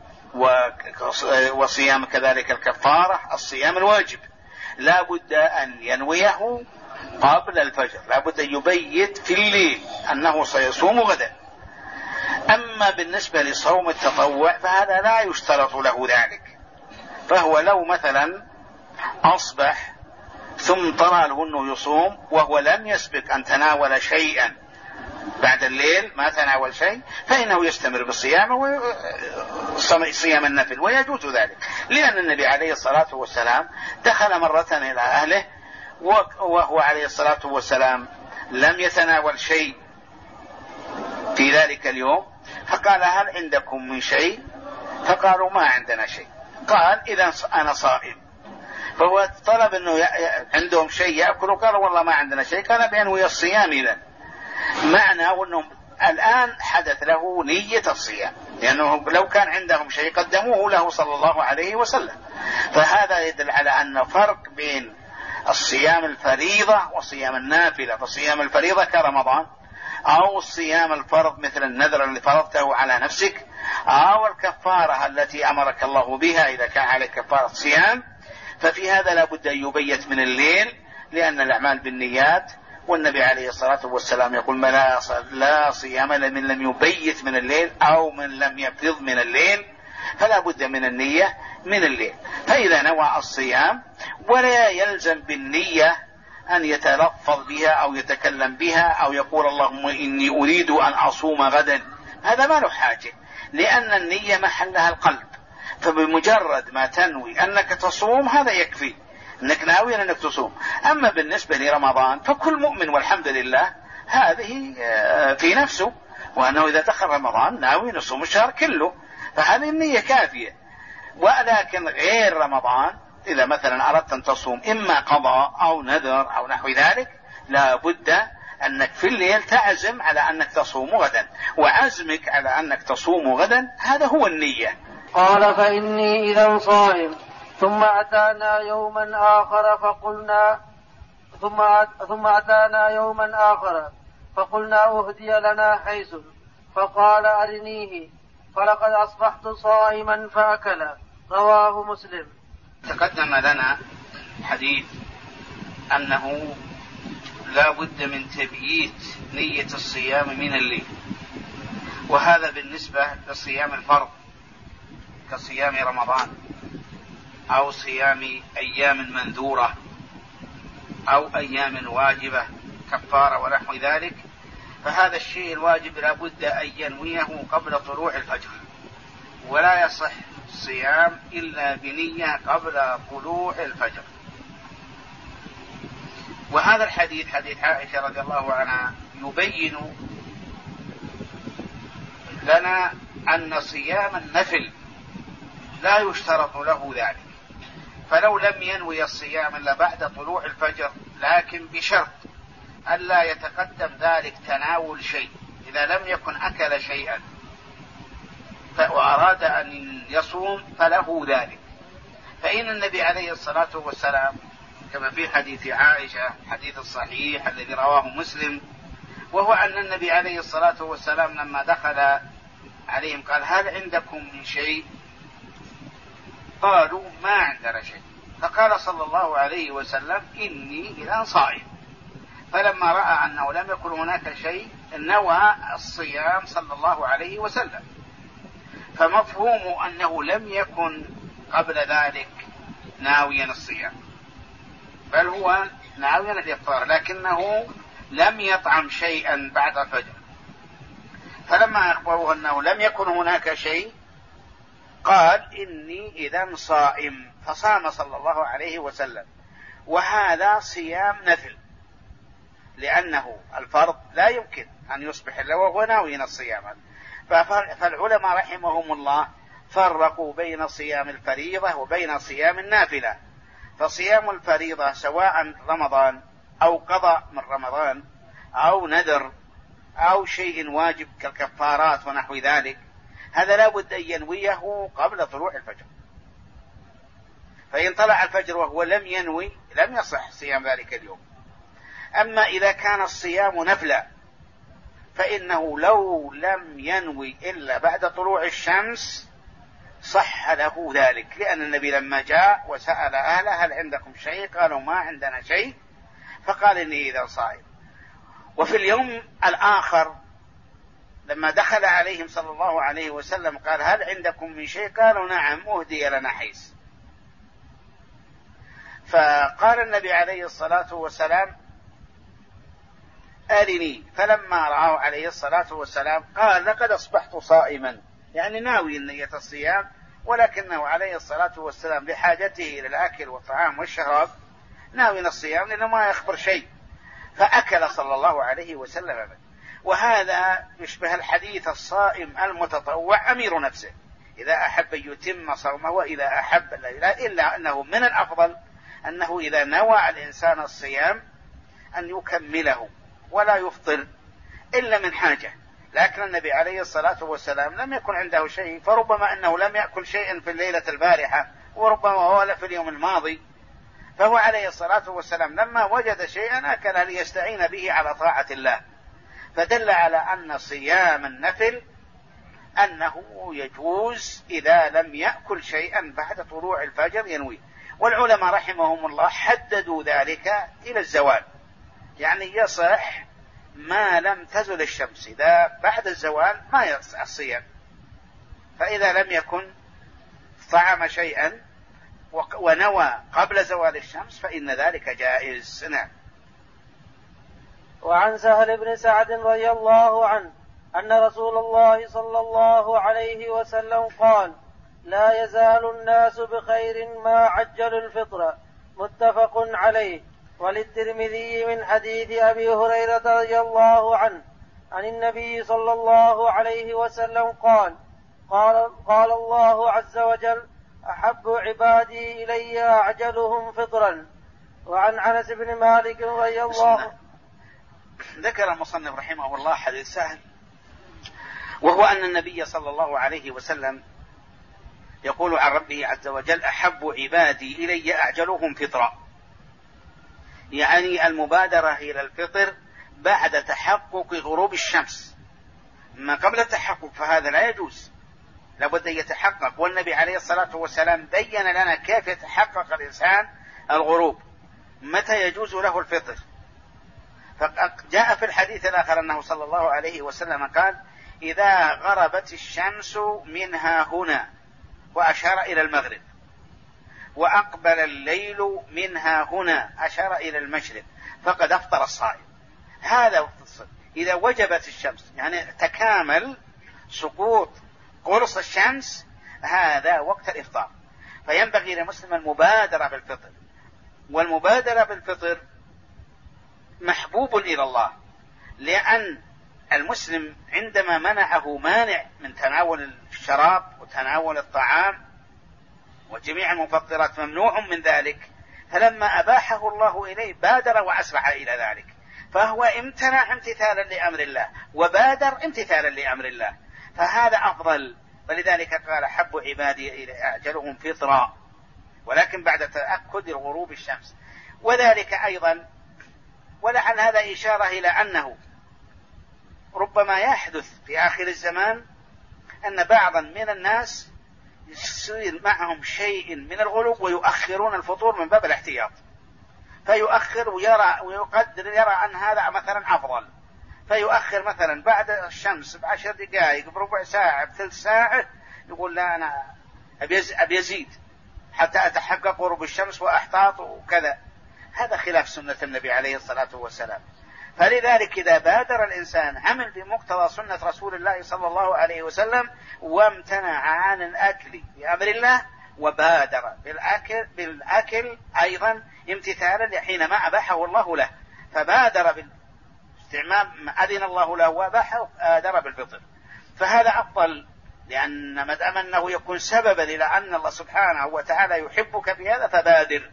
وصيام كذلك الكفارة، الصيام الواجب لا بد أن ينويه قبل الفجر، لا بد أن يبيت في الليل أنه سيصوم غدا. أما بالنسبة لصوم التطوع فهذا لا يشترط له ذلك، فهو لو مثلا أصبح ثم طرى له أنه يصوم وهو لم يسبق أن تناول شيئا بعد الليل، ما تناول شيء، فإنه يستمر بالصيام صيام النفل، ويجوز ذلك، لأن النبي عليه الصلاة والسلام دخل مرة إلى أهله وهو عليه الصلاة والسلام لم يتناول شيء في ذلك اليوم، فقال: هل عندكم من شيء؟ فقالوا: ما عندنا شيء. قال: إذا أنا صائم. فهو طلب أنه عندهم شيء يأكلوا، قالوا: والله ما عندنا شيء. قال: بأنوي الصيام. إذن معنى أنه الآن حدث له نية الصيام، لأنه لو كان عندهم شيء قدموه له صلى الله عليه وسلم. فهذا يدل على أن فرق بين الصيام الفريضة وصيام النافلة. فصيام الفريضة كرمضان، أو الصيام الفرض مثل النذر اللي فرضته على نفسك، أو الكفارة التي أمرك الله بها إذا كان عليك كفارة صيام. ففي هذا لا بد أن يبيت من الليل، لأن الأعمال بالنيات، والنبي عليه الصلاة والسلام يقول لا صيام لمن لم يبيت من الليل أو من لم يفرض من الليل. فلا بد من النية من الليل. فإذا نوى الصيام ولا يلزم بالنية أن يتلفظ بها أو يتكلم بها أو يقول اللهم إني أريد أن أصوم غدا، هذا ما له حاجة، لأن النية محلها القلب. فبمجرد ما تنوي أنك تصوم هذا يكفي، أنك ناوي أنك تصوم. أما بالنسبة لرمضان فكل مؤمن والحمد لله هذه في نفسه، وأنه إذا دخل رمضان ناوي نصوم الشهر كله، فهذه النية كافية. ولكن غير رمضان إذا مثلا أردت أن تصوم إما قضاء أو نذر أو نحو ذلك، لا بد أنك في الليل تعزم على أنك تصوم غدا، وعزمك على أنك تصوم غدا هذا هو النية. قال فإني إذا صائم. ثم أتانا يوما آخر فقلنا أهدي لنا حيث، فقال أرنيه، فلقد أصبحت صائما فأكل. رواه مسلم. تقدم لنا حديث أنه لا بد من تبييت نية الصيام من الليل، وهذا بالنسبة لصيام الفرض كصيام رمضان أو صيام أيام منذورة أو أيام واجبة كفارة ونحو ذلك. فهذا الشيء الواجب لا بد أن ينويه قبل طلوع الفجر، ولا يصح الصيام إلا بنية قبل طلوع الفجر. وهذا الحديث حديث عائشة رضي الله عنها يبين لنا أن صيام النفل لا يشترط له ذلك. فلو لم ينوي الصيام إلا بعد طلوع الفجر، لكن بشرط ألا يتقدم ذلك تناول شيء، إذا لم يكن أكل شيئا وأراد أن يصوم فله ذلك. فإن النبي عليه الصلاة والسلام كما في حديث عائشة حديث الصحيح الذي رواه مسلم، وهو أن النبي عليه الصلاة والسلام لما دخل عليهم قال هل عندكم من شيء؟ قالوا ما عندنا شيء. فقال صلى الله عليه وسلم إني إذا صائم. فلما رأى أنه لم يكن هناك شيء نوى الصيام صلى الله عليه وسلم. فمفهوم أنه لم يكن قبل ذلك ناويا الصيام، بل هو ناويا الإفطار، لكنه لم يطعم شيئا بعد الفجر. فلما أخبروه أنه لم يكن هناك شيء قال إني إذا صائم، فصام صلى الله عليه وسلم. وهذا صيام نفل، لأنه الفرض لا يمكن أن يصبح إلا وهو ناوي الصيام. فالعلماء رحمهم الله فرقوا بين صيام الفريضة وبين صيام النافلة. فصيام الفريضة سواء رمضان أو قضاء من رمضان أو نذر أو شيء واجب كالكفارات ونحو ذلك، هذا لا بد أن ينويه قبل طلوع الفجر. فإن طلع الفجر وهو لم ينوي لم يصح صيام ذلك اليوم. أما إذا كان الصيام نفلا فإنه لو لم ينوي إلا بعد طلوع الشمس صح له ذلك، لأن النبي لما جاء وسأل أهله هل عندكم شيء؟ قالوا ما عندنا شيء، فقال إني إذا صائم. وفي اليوم الآخر لما دخل عليهم صلى الله عليه وسلم قال هل عندكم من شيء؟ قالوا نعم أهدي لنا حيث. فقال النبي عليه الصلاة والسلام أرني. فلما رآه عليه الصلاة والسلام قال لقد أصبحت صائما، يعني ناوي نية الصيام، ولكنه عليه الصلاة والسلام بحاجته إلى الأكل والطعام والشراب ناوي الصيام لأنه ما يخبر شيء، فأكل صلى الله عليه وسلم. وهذا يشبه الحديث الصائم المتطوع أمير نفسه، إذا أحب يتم صومه وإذا أحب لا، إلا أنه من الأفضل أنه إذا نوى الإنسان الصيام أن يكمله ولا يفطر إلا من حاجة. لكن النبي عليه الصلاة والسلام لم يكن عنده شيء، فربما أنه لم يأكل شيئا في الليلة البارحة، وربما هو في اليوم الماضي، فهو عليه الصلاة والسلام لما وجد شيئا أكله ليستعين به على طاعة الله. فدل على أن صيام النفل أنه يجوز إذا لم يأكل شيئا بعد طلوع الفجر ينوي. والعلماء رحمهم الله حددوا ذلك إلى الزوال، يعني يصح ما لم تزل الشمس، إذا بعد الزوال ما يصح الصيام. فإذا لم يكن طعم شيئا ونوى قبل زوال الشمس فإن ذلك جائز. نعم. وعن سهل بن سعد رضي الله عنه أن رسول الله صلى الله عليه وسلم قال: لا يزال الناس بخير ما عجلوا الفطر، متفق عليه. وللترمذي من حديث أبي هريرة رضي الله عنه عن النبي صلى الله عليه وسلم قال الله عز وجل: أحب عبادي إلي أعجلهم فطرا. وعن أنس بن مالك رضي الله. ذكر المصنف رحمه الله حديث سهل، وهو أن النبي صلى الله عليه وسلم يقول عن ربه عز وجل: أحب عبادي إلي أعجلهم فطرا، يعني المبادرة إلى الفطر بعد تحقق غروب الشمس. ما قبل التحقق فهذا لا يجوز، لابد أن يتحقق. والنبي عليه الصلاة والسلام بين لنا كيف يتحقق الإنسان الغروب، متى يجوز له الفطر. فجاء في الحديث الآخر أنه صلى الله عليه وسلم قال: إذا غربت الشمس منها هنا، وأشار إلى المغرب، وأقبل الليل منها هنا، أشار إلى المشرق، فقد أفطر الصائم. هذا وقت الصلاة إذا وجبت الشمس، يعني تكامل سقوط قرص الشمس، هذا وقت الإفطار. فينبغي للمسلم المبادرة بالفطر، والمبادرة بالفطر محبوب إلى الله، لأن المسلم عندما منعه مانع من تناول الشراب وتناول الطعام وجميع المفطرات ممنوع من ذلك، فلما أباحه الله إليه بادر وأسرع إلى ذلك، فهو امتنع امتثالا لأمر الله وبادر امتثالا لأمر الله، فهذا أفضل. ولذلك قال: حب عبادي إلى أعجلهم فطرا، ولكن بعد تأكد غروب الشمس. وذلك أيضا، ولعل هذا إشارة إلى أنه ربما يحدث في آخر الزمان أن بعضا من الناس يصير معهم شيء من الغلو ويؤخرون الفطور من باب الاحتياط، فيؤخر ويرى ويقدر يرى أن هذا مثلا أفضل، فيؤخر مثلا بعد الشمس ب10 دقائق، بربع ساعة، بثلث ساعة، يقول: لا، أنا أبي يزيد حتى أتحقق غروب الشمس وأحتاط وكذا. هذا خلاف سنة النبي عليه الصلاة والسلام. فلذلك إذا بادر الإنسان عمل بمقتضى سنة رسول الله صلى الله عليه وسلم، وامتنع عن الأكل بأمر الله، وبادر بالأكل أيضا امتثالا حينما أباحه الله له، فبادر باستعمال ما أذن الله له وأباحه، بادر بالفطر، فهذا أفضل. لأن ما دام أنه يكون سببا إلى أن الله سبحانه وتعالى يحبك بهذا، فبادر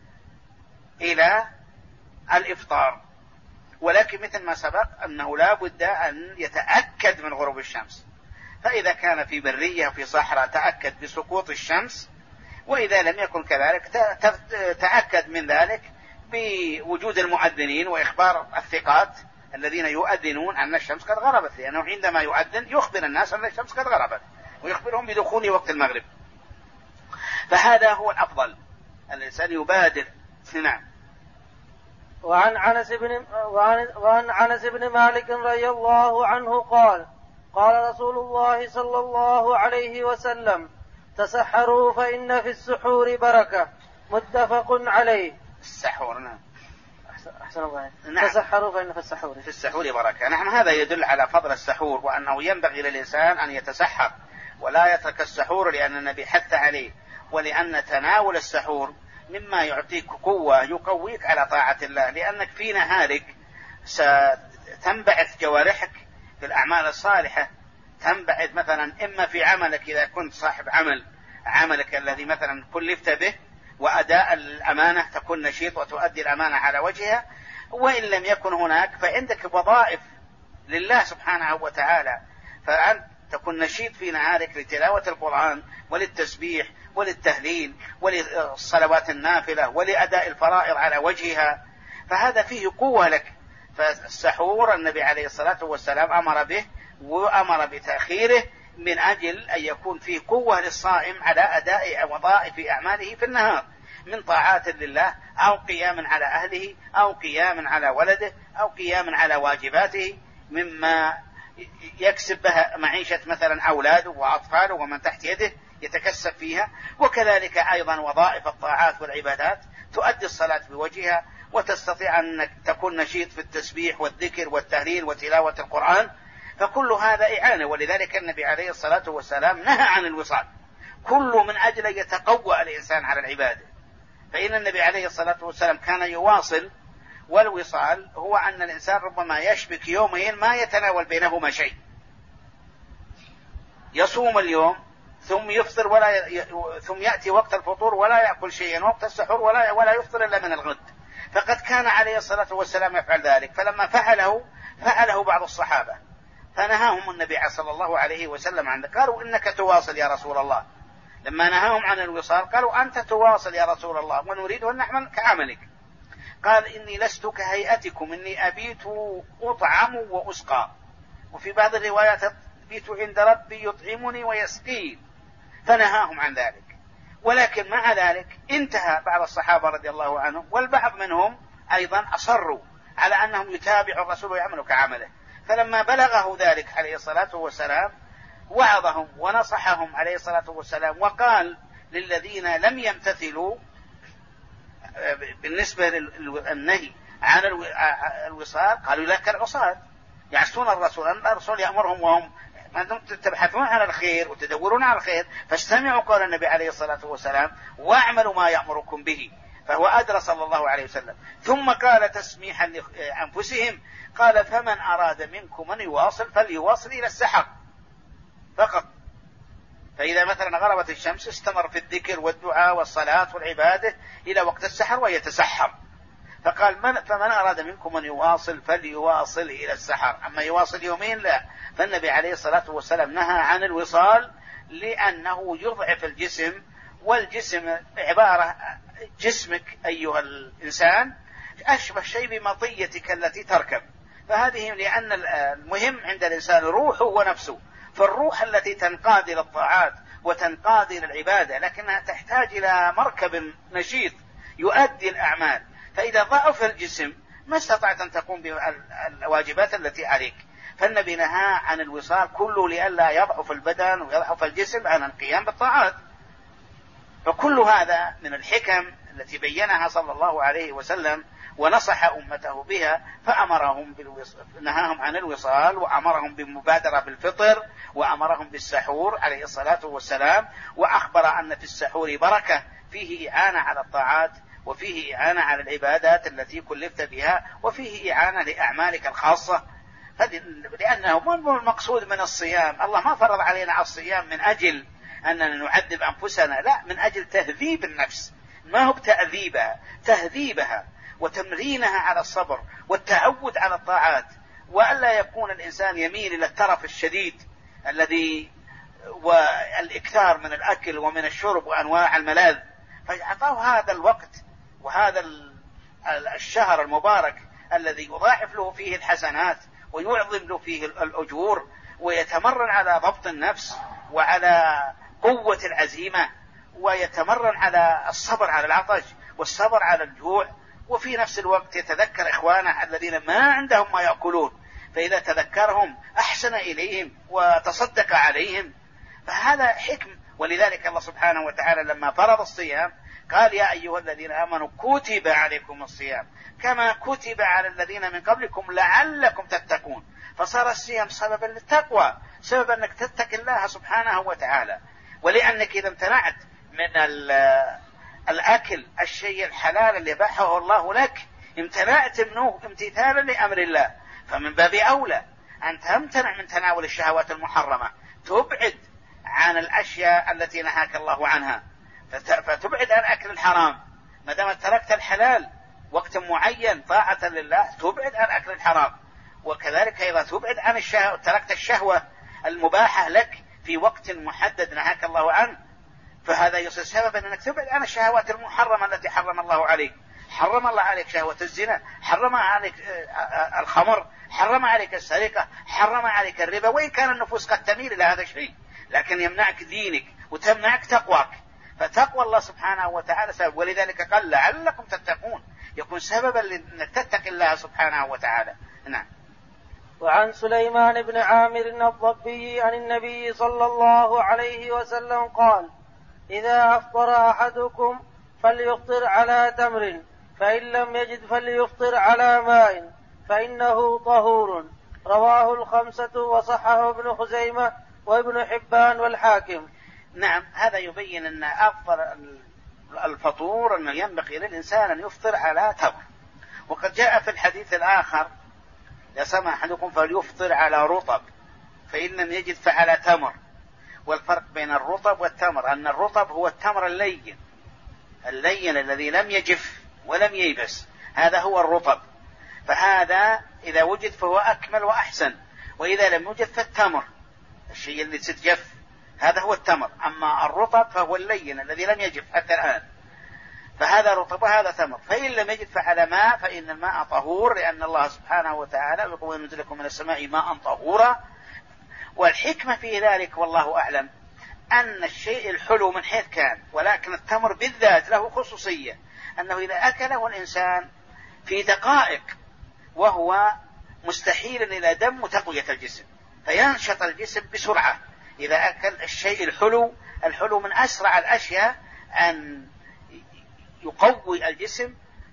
إلى الإفطار. ولكن مثل ما سبق أنه لا بد أن يتأكد من غروب الشمس، فإذا كان في برية في صحراء تأكد بسقوط الشمس، وإذا لم يكن كذلك تأكد من ذلك بوجود المؤذنين وإخبار الثقات الذين يؤذنون أن الشمس قد غربت، لأنه عندما يؤذن يخبر الناس أن الشمس قد غربت ويخبرهم بدخول وقت المغرب. فهذا هو الأفضل، الإنسان يبادر. نعم. وعن أنس بن مالك رضي الله عنه قال رسول الله صلى الله عليه وسلم: تسحروا فإن في السحور بركة، متفق عليه. السحور. نعم. أحسن الله. نعم. تسحروا فإن في السحور بركة. نعم. هذا يدل على فضل السحور، وأنه ينبغي للإنسان أن يتسحر ولا يترك السحور، لأن النبي حث عليه، ولأن تناول السحور مما يعطيك قوة يقويك على طاعة الله، لأنك في نهارك ستنبعث جوارحك في الأعمال الصالحة، تنبعث مثلا إما في عملك إذا كنت صاحب عملك الذي مثلا كلفت به، وأداء الأمانة تكون نشيط وتؤدي الأمانة على وجهها، وإن لم يكن هناك فعندك وظائف لله سبحانه وتعالى، فأنت تكون نشيط في نهارك لتلاوة القرآن وللتسبيح وللتهليل وللصلوات النافلة ولأداء الفرائض على وجهها، فهذا فيه قوة لك. فالسحور النبي عليه الصلاة والسلام أمر به وأمر بتأخيره من أجل أن يكون فيه قوة للصائم على أداء وظائف أعماله في النهار من طاعات لله، أو قيام على أهله، أو قيام على ولده، أو قيام على واجباته مما يكسب بها معيشة مثلا أولاده وأطفاله ومن تحت يده يتكسب فيها. وكذلك أيضا وظائف الطاعات والعبادات تؤدي الصلاة بوجهها، وتستطيع أن تكون نشيط في التسبيح والذكر والتهليل وتلاوة القرآن، فكل هذا إعانة. ولذلك النبي عليه الصلاة والسلام نهى عن الوصال، كل من أجل أن يتقوى الإنسان على العبادة. فإن النبي عليه الصلاة والسلام كان يواصل، والوصال هو أن الإنسان ربما يشبك يومين ما يتناول بينهما شيء، يصوم اليوم ثم يفطر ثم يأتي وقت الفطور ولا يأكل شيئا، وقت السحور ولا يفطر إلا من الغد. فقد كان عليه الصلاة والسلام يفعل ذلك، فلما فعله بعض الصحابة فنهاهم النبي صلى الله عليه وسلم عنه. قالوا إنك تواصل يا رسول الله. لما نهاهم عن الوصال قالوا أنت تواصل يا رسول الله ونريد أن نعمل كعملك. قال إني لست كهيئتكم، إني أبيت أطعم وأسقى، وفي بعض الروايات أبيت عند ربي يطعمني ويسقين، فنهاهم عن ذلك. ولكن مع ذلك انتهى بعض الصحابة رضي الله عنهم، والبعض منهم أيضا أصروا على أنهم يتابعوا الرسول ويعملوا كعمله. فلما بلغه ذلك عليه الصلاة والسلام وعظهم ونصحهم عليه الصلاة والسلام، وقال للذين لم يمتثلوا بالنسبة للنهي عن الوصال، قالوا لك العصاة يعصون الرسول، أن الرسول يأمرهم وهم أنتم تبحثون عن الخير وتدورون على الخير، فاستمعوا قول النبي عليه الصلاة والسلام واعملوا ما يأمركم به. فهو أدرى صلى الله عليه وسلم. ثم قال تسميحا لأنفسهم، قال فمن أراد منكم أن يواصل فليواصل إلى السحر فقط. فإذا مثلا غربت الشمس استمر في الذكر والدعاء والصلاة والعبادة إلى وقت السحر ويتسحر. فقال فمن أراد منكم أن يواصل فليواصل إلى السحر. أما يواصل يومين لا. فالنبي عليه الصلاة والسلام نهى عن الوصال لأنه يضعف الجسم، والجسم عبارة جسمك أيها الإنسان أشبه شيء بمطيتك التي تركب، فهذه لأن المهم عند الإنسان روحه ونفسه، فالروح التي تنقاد إلى الطاعات وتنقاد إلى العبادة لكنها تحتاج إلى مركب نشيط يؤدي الأعمال. فإذا ضعف الجسم ما استطعت أن تقوم بالواجبات التي عليك. فالنبي نهى عن الوصال كله لئلا يضعف البدن ويضعف الجسم عن القيام بالطاعات. فكل هذا من الحكم التي بينها صلى الله عليه وسلم ونصح أمته بها، فأمرهم نهاهم عن الوصال، وأمرهم بالمبادرة بالفطر، وأمرهم بالسحور عليه الصلاة والسلام، وأخبر أن في السحور بركة، فيه إعانة على الطاعات، وفيه إعانة على العبادات التي كلفت بها، وفيه إعانة لأعمالك الخاصة. لأنه المقصود من الصيام، الله ما فرض علينا الصيام من أجل أننا نعذب أنفسنا، لا، من أجل تهذيب النفس، ما هو بتأذيبها، تهذيبها وتمرينها على الصبر والتعود على الطاعات، وألا يكون الإنسان يميل إلى الترف الشديد الذي والإكثار من الأكل ومن الشرب وأنواع الملاذ. فأعطاه هذا الوقت وهذا الشهر المبارك الذي يضاعف له فيه الحسنات ويعظم له فيه الأجور، ويتمرن على ضبط النفس وعلى قوة العزيمة، ويتمرن على الصبر على العطش والصبر على الجوع، وفي نفس الوقت يتذكر إخوانه الذين ما عندهم ما يأكلون، فإذا تذكرهم أحسن إليهم وتصدق عليهم. فهذا حكم. ولذلك الله سبحانه وتعالى لما فرض الصيام قال يا أيها الذين آمنوا كتب عليكم الصيام كما كتب على الذين من قبلكم لعلكم تتقون. فصار الصيام سببا للتقوى، سببا أنك تتقي الله سبحانه وتعالى. ولأنك إذا امتنعت من الأكل الشيء الحلال اللي باحه الله لك، امتنعت منه امتثالا لأمر الله، فمن باب أولى أن تمتنع من تناول الشهوات المحرمة، تبعد عن الأشياء التي نهاك الله عنها، فتبعد عن أكل الحرام. ما دام تركت الحلال وقت معين طاعة لله تبعد عن أكل الحرام، وكذلك أيضا تبعد عن الشهوة، تركت الشهوة المباحة لك في وقت محدد نهاك الله عنه، فهذا يصير سببا أنك تبعد عن الشهوات المحرمة التي حرم الله عليك. حرم الله عليك شهوة الزنا، حرم عليك الخمر، حرم عليك السرقة، حرم عليك الربا، وإن كان النفوس قد تميل إلى هذا الشيء، لكن يمنعك دينك وتمنعك تقواك. فتقوى الله سبحانه وتعالى سبب، ولذلك قال لعلكم تتقون، يكون سببا لأنك تتقي الله سبحانه وتعالى. نعم. وعن سليمان بن عامر الضبي عن النبي صلى الله عليه وسلم قال: إذا أفطر أحدكم فليفطر على تمر، فإن لم يجد فليفطر على ماء، فإنه طهور. رواه الخمسة وصححه ابن خزيمة وابن حبان والحاكم. نعم، هذا يبين أن أفضل الفطور أنه ينبغي للإنسان أن يفطر على تمر. وقد جاء في الحديث الآخر: إذا صام أحدكم فليفطر على رطب، فإن لم يجد فعلى تمر. والفرق بين الرطب والتمر أن الرطب هو التمر اللين الذي لم يجف ولم ييبس، هذا هو الرطب، فهذا إذا وجد فهو أكمل وأحسن. وإذا لم يوجد فالتمر الشيء اللي تتجف، هذا هو التمر. أما الرطب فهو اللين الذي لم يجف حتى الآن، فهذا رطب وهذا تمر. فإن لم يجد فعلى ماء، فإن الماء طهور، لأن الله سبحانه وتعالى يقول: ينزل لكم من السماء ماء طهورا. والحكمة في ذلك والله أعلم أن الشيء الحلو من حيث كان، ولكن التمر بالذات له خصوصية، أنه إذا أكله الإنسان في دقائق وهو مستحيل إلى دم تقوية الجسم، فينشط الجسم بسرعة. إذا أكل الشيء الحلو من أسرع الأشياء أن يقوي الجسم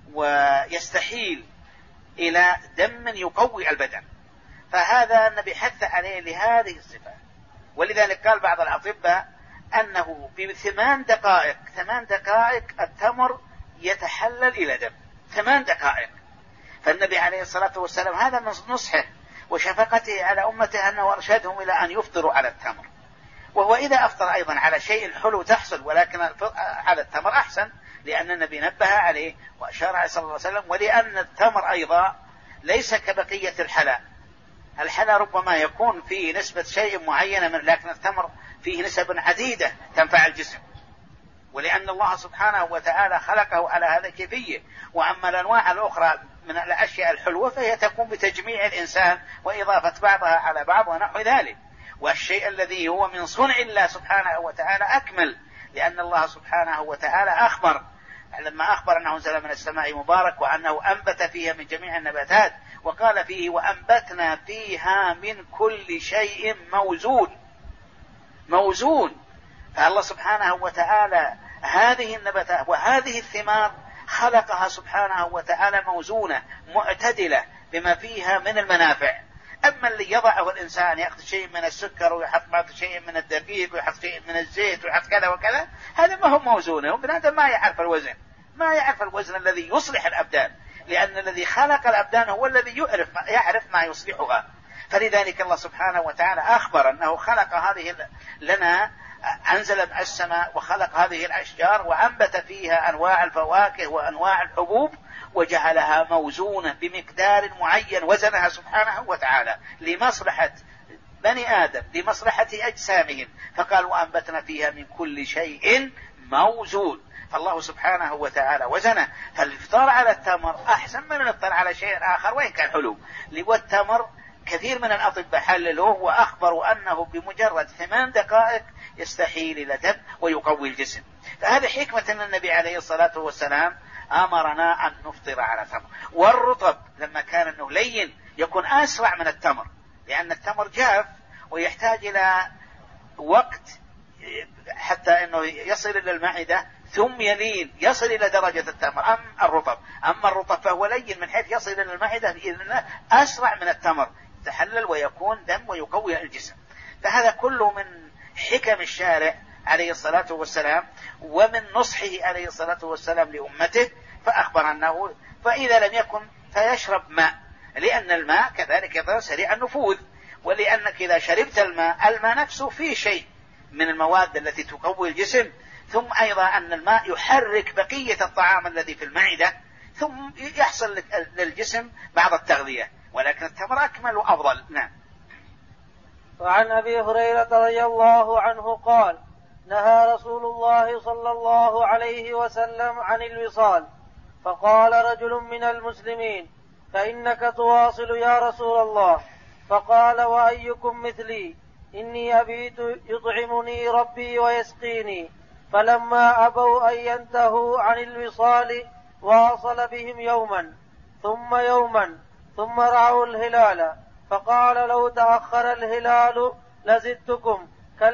ويستحيل إلى دم يقوي البدن، فهذا النبي حث عليه لهذه الصفة. ولذلك قال بعض الأطباء أنه ب8 دقائق التمر يتحلل إلى دم، 8 دقائق. فالنبي عليه الصلاة والسلام هذا من نصحه وشفقته على أمته أنه أرشدهم إلى أن يفطروا على التمر. وهو إذا أفطر أيضا على شيء الحلو تحصل، ولكن على التمر أحسن، لأن النبي نبه عليه وأشار عليه صلى الله عليه وسلم. ولأن التمر أيضا ليس كبقية الحلا ربما يكون فيه نسبة شيء معينة لكن التمر فيه نسب عديدة تنفع الجسم، ولأن الله سبحانه وتعالى خلقه على هذا الكيفية. وأما الأنواع الأخرى من الأشياء الحلوة فهي تكون بتجميع الإنسان وإضافة بعضها على بعض ونحو ذلك. والشيء الذي هو من صنع الله سبحانه وتعالى أكمل، لأن الله سبحانه وتعالى أخبر لما أخبر أنه نزل من السماء مبارك، وأنه أنبت فيها من جميع النباتات، وقال فيه: وأنبتنا فيها من كل شيء موزون. فالله سبحانه وتعالى هذه النباتات وهذه الثمار خلقها سبحانه وتعالى موزونة معتدلة بما فيها من المنافع. أما اللي يضعه الإنسان يأخذ شيء من السكر ويحط بعض شيء من الدقيق ويحط شيء من الزيت ويحط كذا وكذا، هذا ما هو موزونه. وابن آدم ما يعرف الوزن الذي يصلح الأبدان، لأن الذي خلق الأبدان هو الذي يعرف ما يصلحها. فلذلك الله سبحانه وتعالى أخبر أنه خلق هذه لنا، أنزل من السماء وخلق هذه الأشجار وأنبت فيها أنواع الفواكه وأنواع الحبوب، وجعلها موزونة بمقدار معين وزنها سبحانه وتعالى لمصلحة بني آدم، لمصلحة أجسامهم. فقال: وأنبتنا فيها من كل شيء موزون. فالله سبحانه وتعالى وزنه. فالإفطار على التمر أحسن من الإفطار على شيء آخر وإن كان حلو. والتمر كثير من الأطباء حللوه وأخبروا أنه بمجرد 8 دقائق يستحيل إلى دم ويقوي الجسم. فهذا حكمة أن النبي عليه الصلاة والسلام أمرنا أن نفطر على تمر. والرطب لما كان أنه لين يكون أسرع من التمر، لأن التمر جاف ويحتاج إلى وقت حتى أنه يصل إلى المعدة ثم يلين يصل إلى درجة التمر. أما الرطب فهو لين من حيث يصل إلى المعدة بإذن أسرع من التمر، يتحلل ويكون دم ويقوي الجسم. فهذا كله من حكم الشارع عليه الصلاة والسلام ومن نصحه عليه الصلاة والسلام لأمته. فأخبر أنه فإذا لم يكن فيشرب ماء، لأن الماء كذلك يظهر سريع النفوذ، ولأنك إذا شربت الماء نفسه فيه شيء من المواد التي تقوي الجسم، ثم أيضا أن الماء يحرك بقية الطعام الذي في المعدة، ثم يحصل للجسم بعض التغذية. ولكن التمر أكمل وأفضل. نعم. وعن أبي هريرة رضي الله عنه قال: نهى رسول الله صلى الله عليه وسلم عن الوصال، فقال رجل من المسلمين: فإنك تواصل يا رسول الله. فقال: وأيكم مثلي؟ إني أبيت يطعمني ربي ويسقيني. فلما أبوا أن ينتهوا عن الوصال واصل بهم يوما ثم رأوا الهلال، فقال: لو تأخر الهلال لزدتكم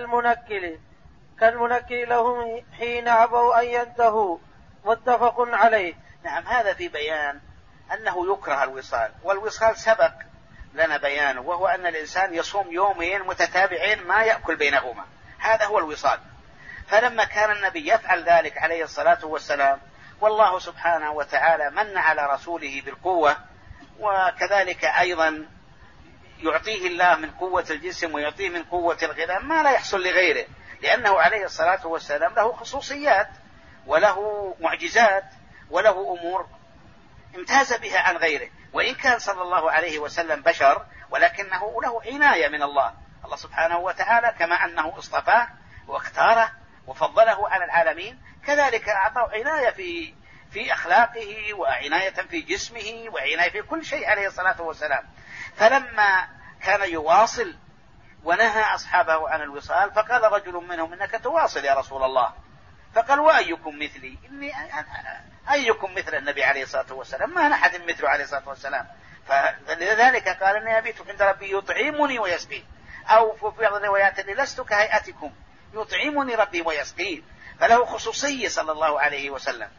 كالمنكل لهم حين أبوا أن ينتهوا. متفق عليه. نعم. هذا في بيان أنه يكره الوصال، والوصال سبق لنا بيانه، وهو أن الإنسان يصوم يومين متتابعين ما يأكل بينهما، هذا هو الوصال. فلما كان النبي يفعل ذلك عليه الصلاة والسلام، والله سبحانه وتعالى من على رسوله بالقوة، وكذلك أيضا يعطيه الله من قوة الجسم ويعطيه من قوة الغذاء ما لا يحصل لغيره، لأنه عليه الصلاة والسلام له خصوصيات وله معجزات وله أمور امتاز بها عن غيره، وإن كان صلى الله عليه وسلم بشر ولكنه له عناية من الله سبحانه وتعالى، كما أنه اصطفاه واختاره وفضله على العالمين، كذلك أعطاه عناية في أخلاقه وعناية في جسمه وعناية في كل شيء عليه الصلاة والسلام. فلما كان يواصل ونهى أصحابه عن الوصال، فقال رجل منهم: إنك تواصل يا رسول الله. فقال: وأيكم مثلي؟ أيكم مثل النبي عليه الصلاة والسلام؟ ما أحد مثله عليه الصلاة والسلام. فلذلك قال: إني أبيت عند ربي يطعمني ويسقين، أو في بعض الروايات: إني لست كهيئتكم يطعمني ربي ويسقين. فله خصوصية صلى الله عليه وسلم.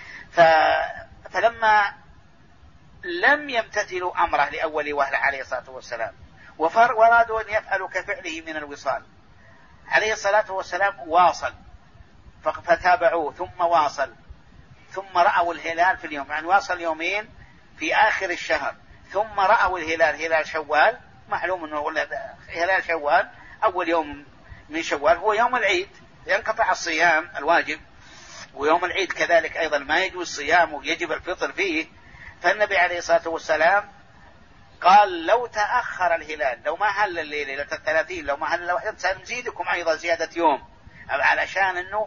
فلما لم يمتثلوا أمره لأول وهلة عليه الصلاة والسلام وأرادوا أن يفعلوا كفعله من الوصال، عليه الصلاة والسلام واصل فتابعوه ثم واصل، ثم رأوا الهلال في اليوم، يعني واصل يومين في آخر الشهر، ثم رأوا الهلال، هلال شوال، معلوم أنه هلال شوال أول يوم من شوال هو يوم العيد، ينقطع الصيام الواجب، ويوم العيد كذلك أيضا ما يجوز صيامه ويجب الفطر فيه. فالنبي عليه الصلاة والسلام قال: لو تأخر الهلال، لو ما هل الليلة ليلة 30، لو ما هل واحد سنزيدكم أيضا زيادة يوم، علشان أنه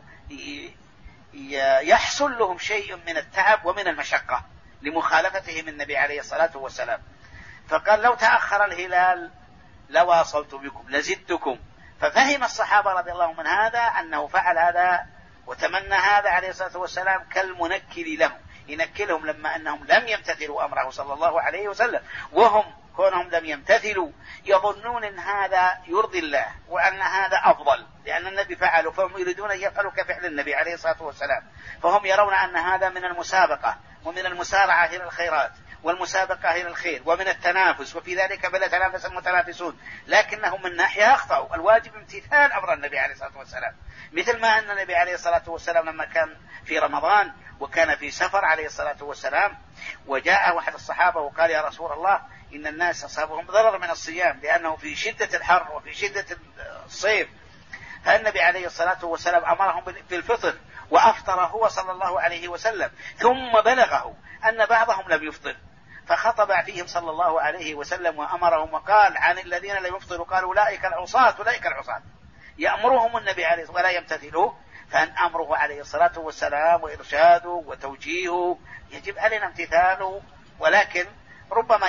يحصل لهم شيء من التعب ومن المشقة لمخالفتهم النبي عليه الصلاة والسلام. فقال: لو تأخر الهلال لواصلت بكم لزدتكم. ففهم الصحابة رضي الله من هذا أنه فعل هذا وتمنى هذا عليه الصلاة والسلام كالمنكل لهم، ينكلهم لما أنهم لم يمتثلوا أمره صلى الله عليه وسلم، وهم كونهم لم يمتثلوا يظنون أن هذا يرضي الله وأن هذا أفضل لأن النبي فعله، فهم يريدون أن يفعلوا كفعل النبي عليه الصلاة والسلام. فهم يرون أن هذا من المسابقة ومن المسارعة إلى الخيرات والمسابقة إلى الخير ومن التنافس، وفي ذلك فليتنافس المتنافسون، لكنهم من ناحية أخطأوا. الواجب امتثال أمر النبي عليه الصلاة والسلام، مثل ما أن النبي عليه الصلاة والسلام لما كان في رمضان وكان في سفر عليه الصلاة والسلام، وجاء واحد الصحابة وقال: يا رسول الله، إن الناس أصابهم ضرر من الصيام لأنه في شدة الحر وفي شدة الصيف. فالنبي عليه الصلاة والسلام أمرهم بالفطر، وأفطر هو صلى الله عليه وسلم، ثم بلغه أن بعضهم لم يفطر، فخطب فيهم صلى الله عليه وسلم وأمرهم وقال عن الذين لم يفطروا، قال: أولئك العصاة يأمرهم النبي عليه ولا يمتثلوا. فأن أمره عليه الصلاة والسلام وإرشاده وتوجيهه يجب علينا امتثاله، ولكن ربما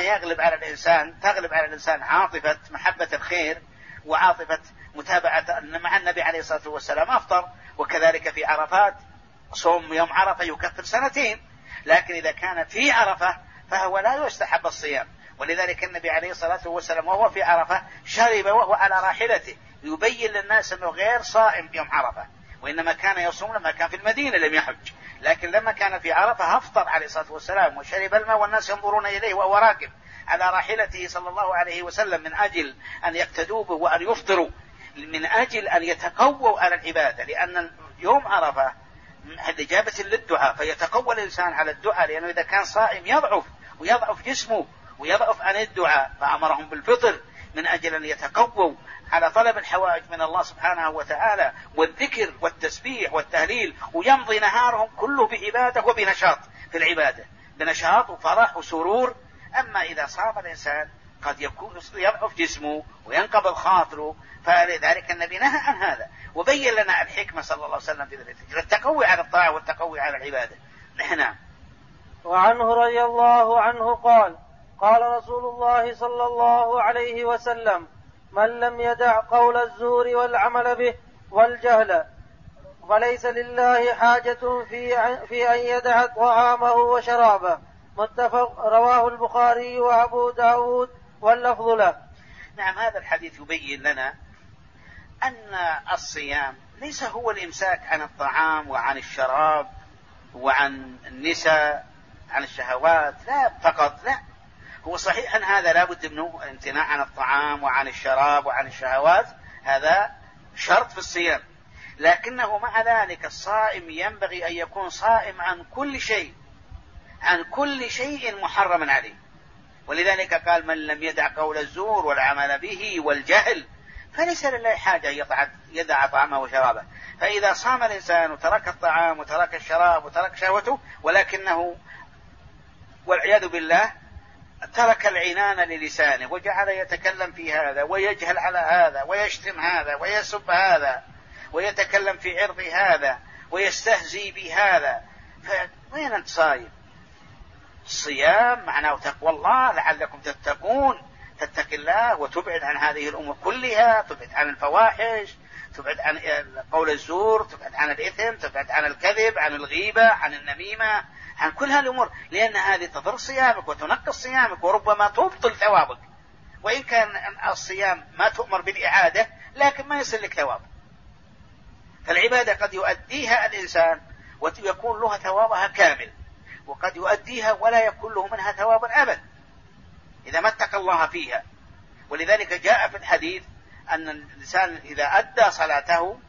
تغلب على الإنسان عاطفة محبة الخير وعاطفة متابعة. مع النبي عليه الصلاة والسلام أفطر، وكذلك في عرفات صوم يوم عرفة يكفر سنتين، لكن إذا كان في عرفة فهو لا يستحب الصيام. ولذلك النبي عليه الصلاة والسلام وهو في عرفة شرب وهو على راحلته يبين للناس أنه غير صائم يوم عرفة، وإنما كان يصوم لما كان في المدينة لم يحج، لكن لما كان في عرفة أفطر عليه الصلاة والسلام وشرب الماء والناس ينظرون إليه وهو راكب على راحلته صلى الله عليه وسلم، من أجل أن يقتدوا به وأن يفطروا، من أجل أن يتقووا على العبادة، لأن يوم عرفة إجابة للدعاء، فيتقوى الإنسان على الدعاء، لأنه إذا كان صائم يضعف جسمه ويضعف عن الدعاء، فأمرهم بالفطر من أجل أن يتقووا على طلب الحوائج من الله سبحانه وتعالى والذكر والتسبيح والتهليل، ويمضي نهارهم كله بعبادة وبنشاط في العبادة، بنشاط وفرح وسرور أما إذا صام الإنسان قد يكون يضعف جسمه وينقبض خاطره، فلذلك النبي نهى عن هذا وبين لنا الحكمة صلى الله عليه وسلم في ذلك التقوي على الطاعة والتقوي على العبادة. نعم. وعنه رضي الله عنه قال: قال رسول الله صلى الله عليه وسلم: من لم يدع قول الزور والعمل به والجهل فليس لله حاجة في أن يدع طعامه وشرابه. متفق، رواه البخاري وأبو داود واللفظ له. نعم، هذا الحديث يبين لنا أن الصيام ليس هو الإمساك عن الطعام وعن الشراب وعن النساء عن الشهوات، لا فقط، لا، هو صحيح أن هذا لا بد منه، الامتناع عن الطعام وعن الشراب وعن الشهوات هذا شرط في الصيام، لكنه مع ذلك الصائم ينبغي أن يكون صائم عن كل شيء محرم عليه. ولذلك قال: من لم يدع قول الزور والعمل به والجهل فليس لله حاجة يدع طعامه وشرابه. فإذا صام الإنسان وترك الطعام وترك الشراب وترك شهوته، ولكنه والعياذ بالله ترك العنان للسانه وجعل يتكلم في هذا ويجهل على هذا ويشتم هذا ويسب هذا ويتكلم في عرض هذا ويستهزي بهذا، فوين أنت صايم؟ الصيام معناه تقوى الله لعلكم تتقون، تتقي الله وتبعد عن هذه الأمور كلها، تبعد عن الفواحش، تبعد عن قول الزور، تبعد عن الإثم، تبعد عن الكذب، عن الغيبة، عن النميمة، عن كل هذه الأمور، لأن هذه تضر صيامك وتنقص صيامك وربما تبطل ثوابك. وإن كان الصيام ما تؤمر بالإعادة لكن ما يصل لك ثواب. فالعبادة قد يؤديها الإنسان ويكون له ثوابها كامل، وقد يؤديها ولا يكون له منها ثواب أبدا إذا ما اتقى الله فيها. ولذلك جاء في الحديث أن الإنسان إذا أدى صلاته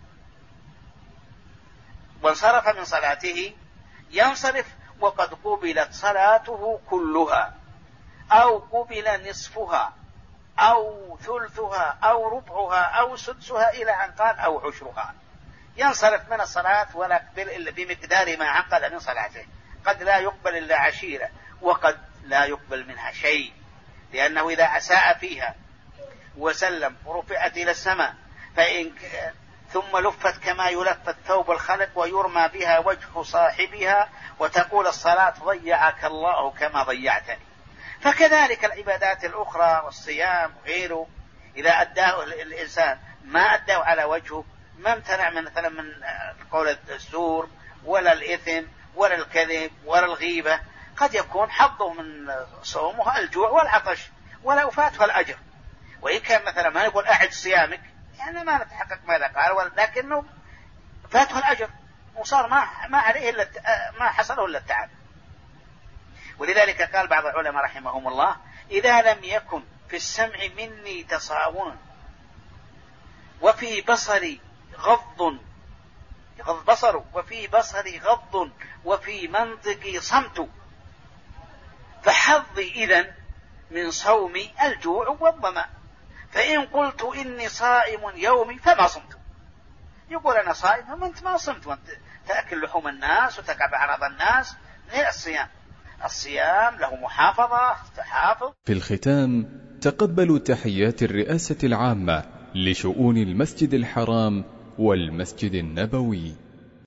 وانصرف من صلاته ينصرف وقد قبلت صلاته كلها، أو قبل نصفها أو ثلثها أو ربعها أو سدسها، إلى أن قال أو عشرها. ينصرف من الصلاة ولا يقبل إلا بمقدار ما عقل من صلاته، قد لا يقبل إلا عشيرة وقد لا يقبل منها شيء، لأنه إذا أساء فيها وسلم ورفعت إلى السماء ثم لفت كما يلف الثوب الخلق ويرمى بها وجه صاحبها وتقول الصلاة ضيعك الله كما ضيعتني. فكذلك العبادات الأخرى والصيام وغيره إذا أداه الإنسان ما أداه على وجهه، ما امتنع مثلا من قول الزور ولا الإثم ولا الكذب ولا الغيبة، قد يكون حظه من صومه الجوع والعطش ولا أفاته الأجر. وإن كان مثلا ما نقول أعد صيامك، يعني ما نتحقق ماذا قال، لكنه فاته الأجر وصار ما عليه إلا ما حصله إلا التعب. ولذلك قال بعض العلماء رحمهم الله: إذا لم يكن في السمع مني تصاون وفي بصري غض وفي منطقي صمت فحظي إذن من صومي الجوع والظمأ، فإن قلت إني صائم يومي فما صمت. يقول أنا صائم وأنت ما صمت، وأنت تأكل لحوم الناس وتقع بعرض الناس. غير الصيام له محافظة تحافظ. في الختام تقبلوا تحيات الرئاسة العامة لشؤون المسجد الحرام والمسجد النبوي.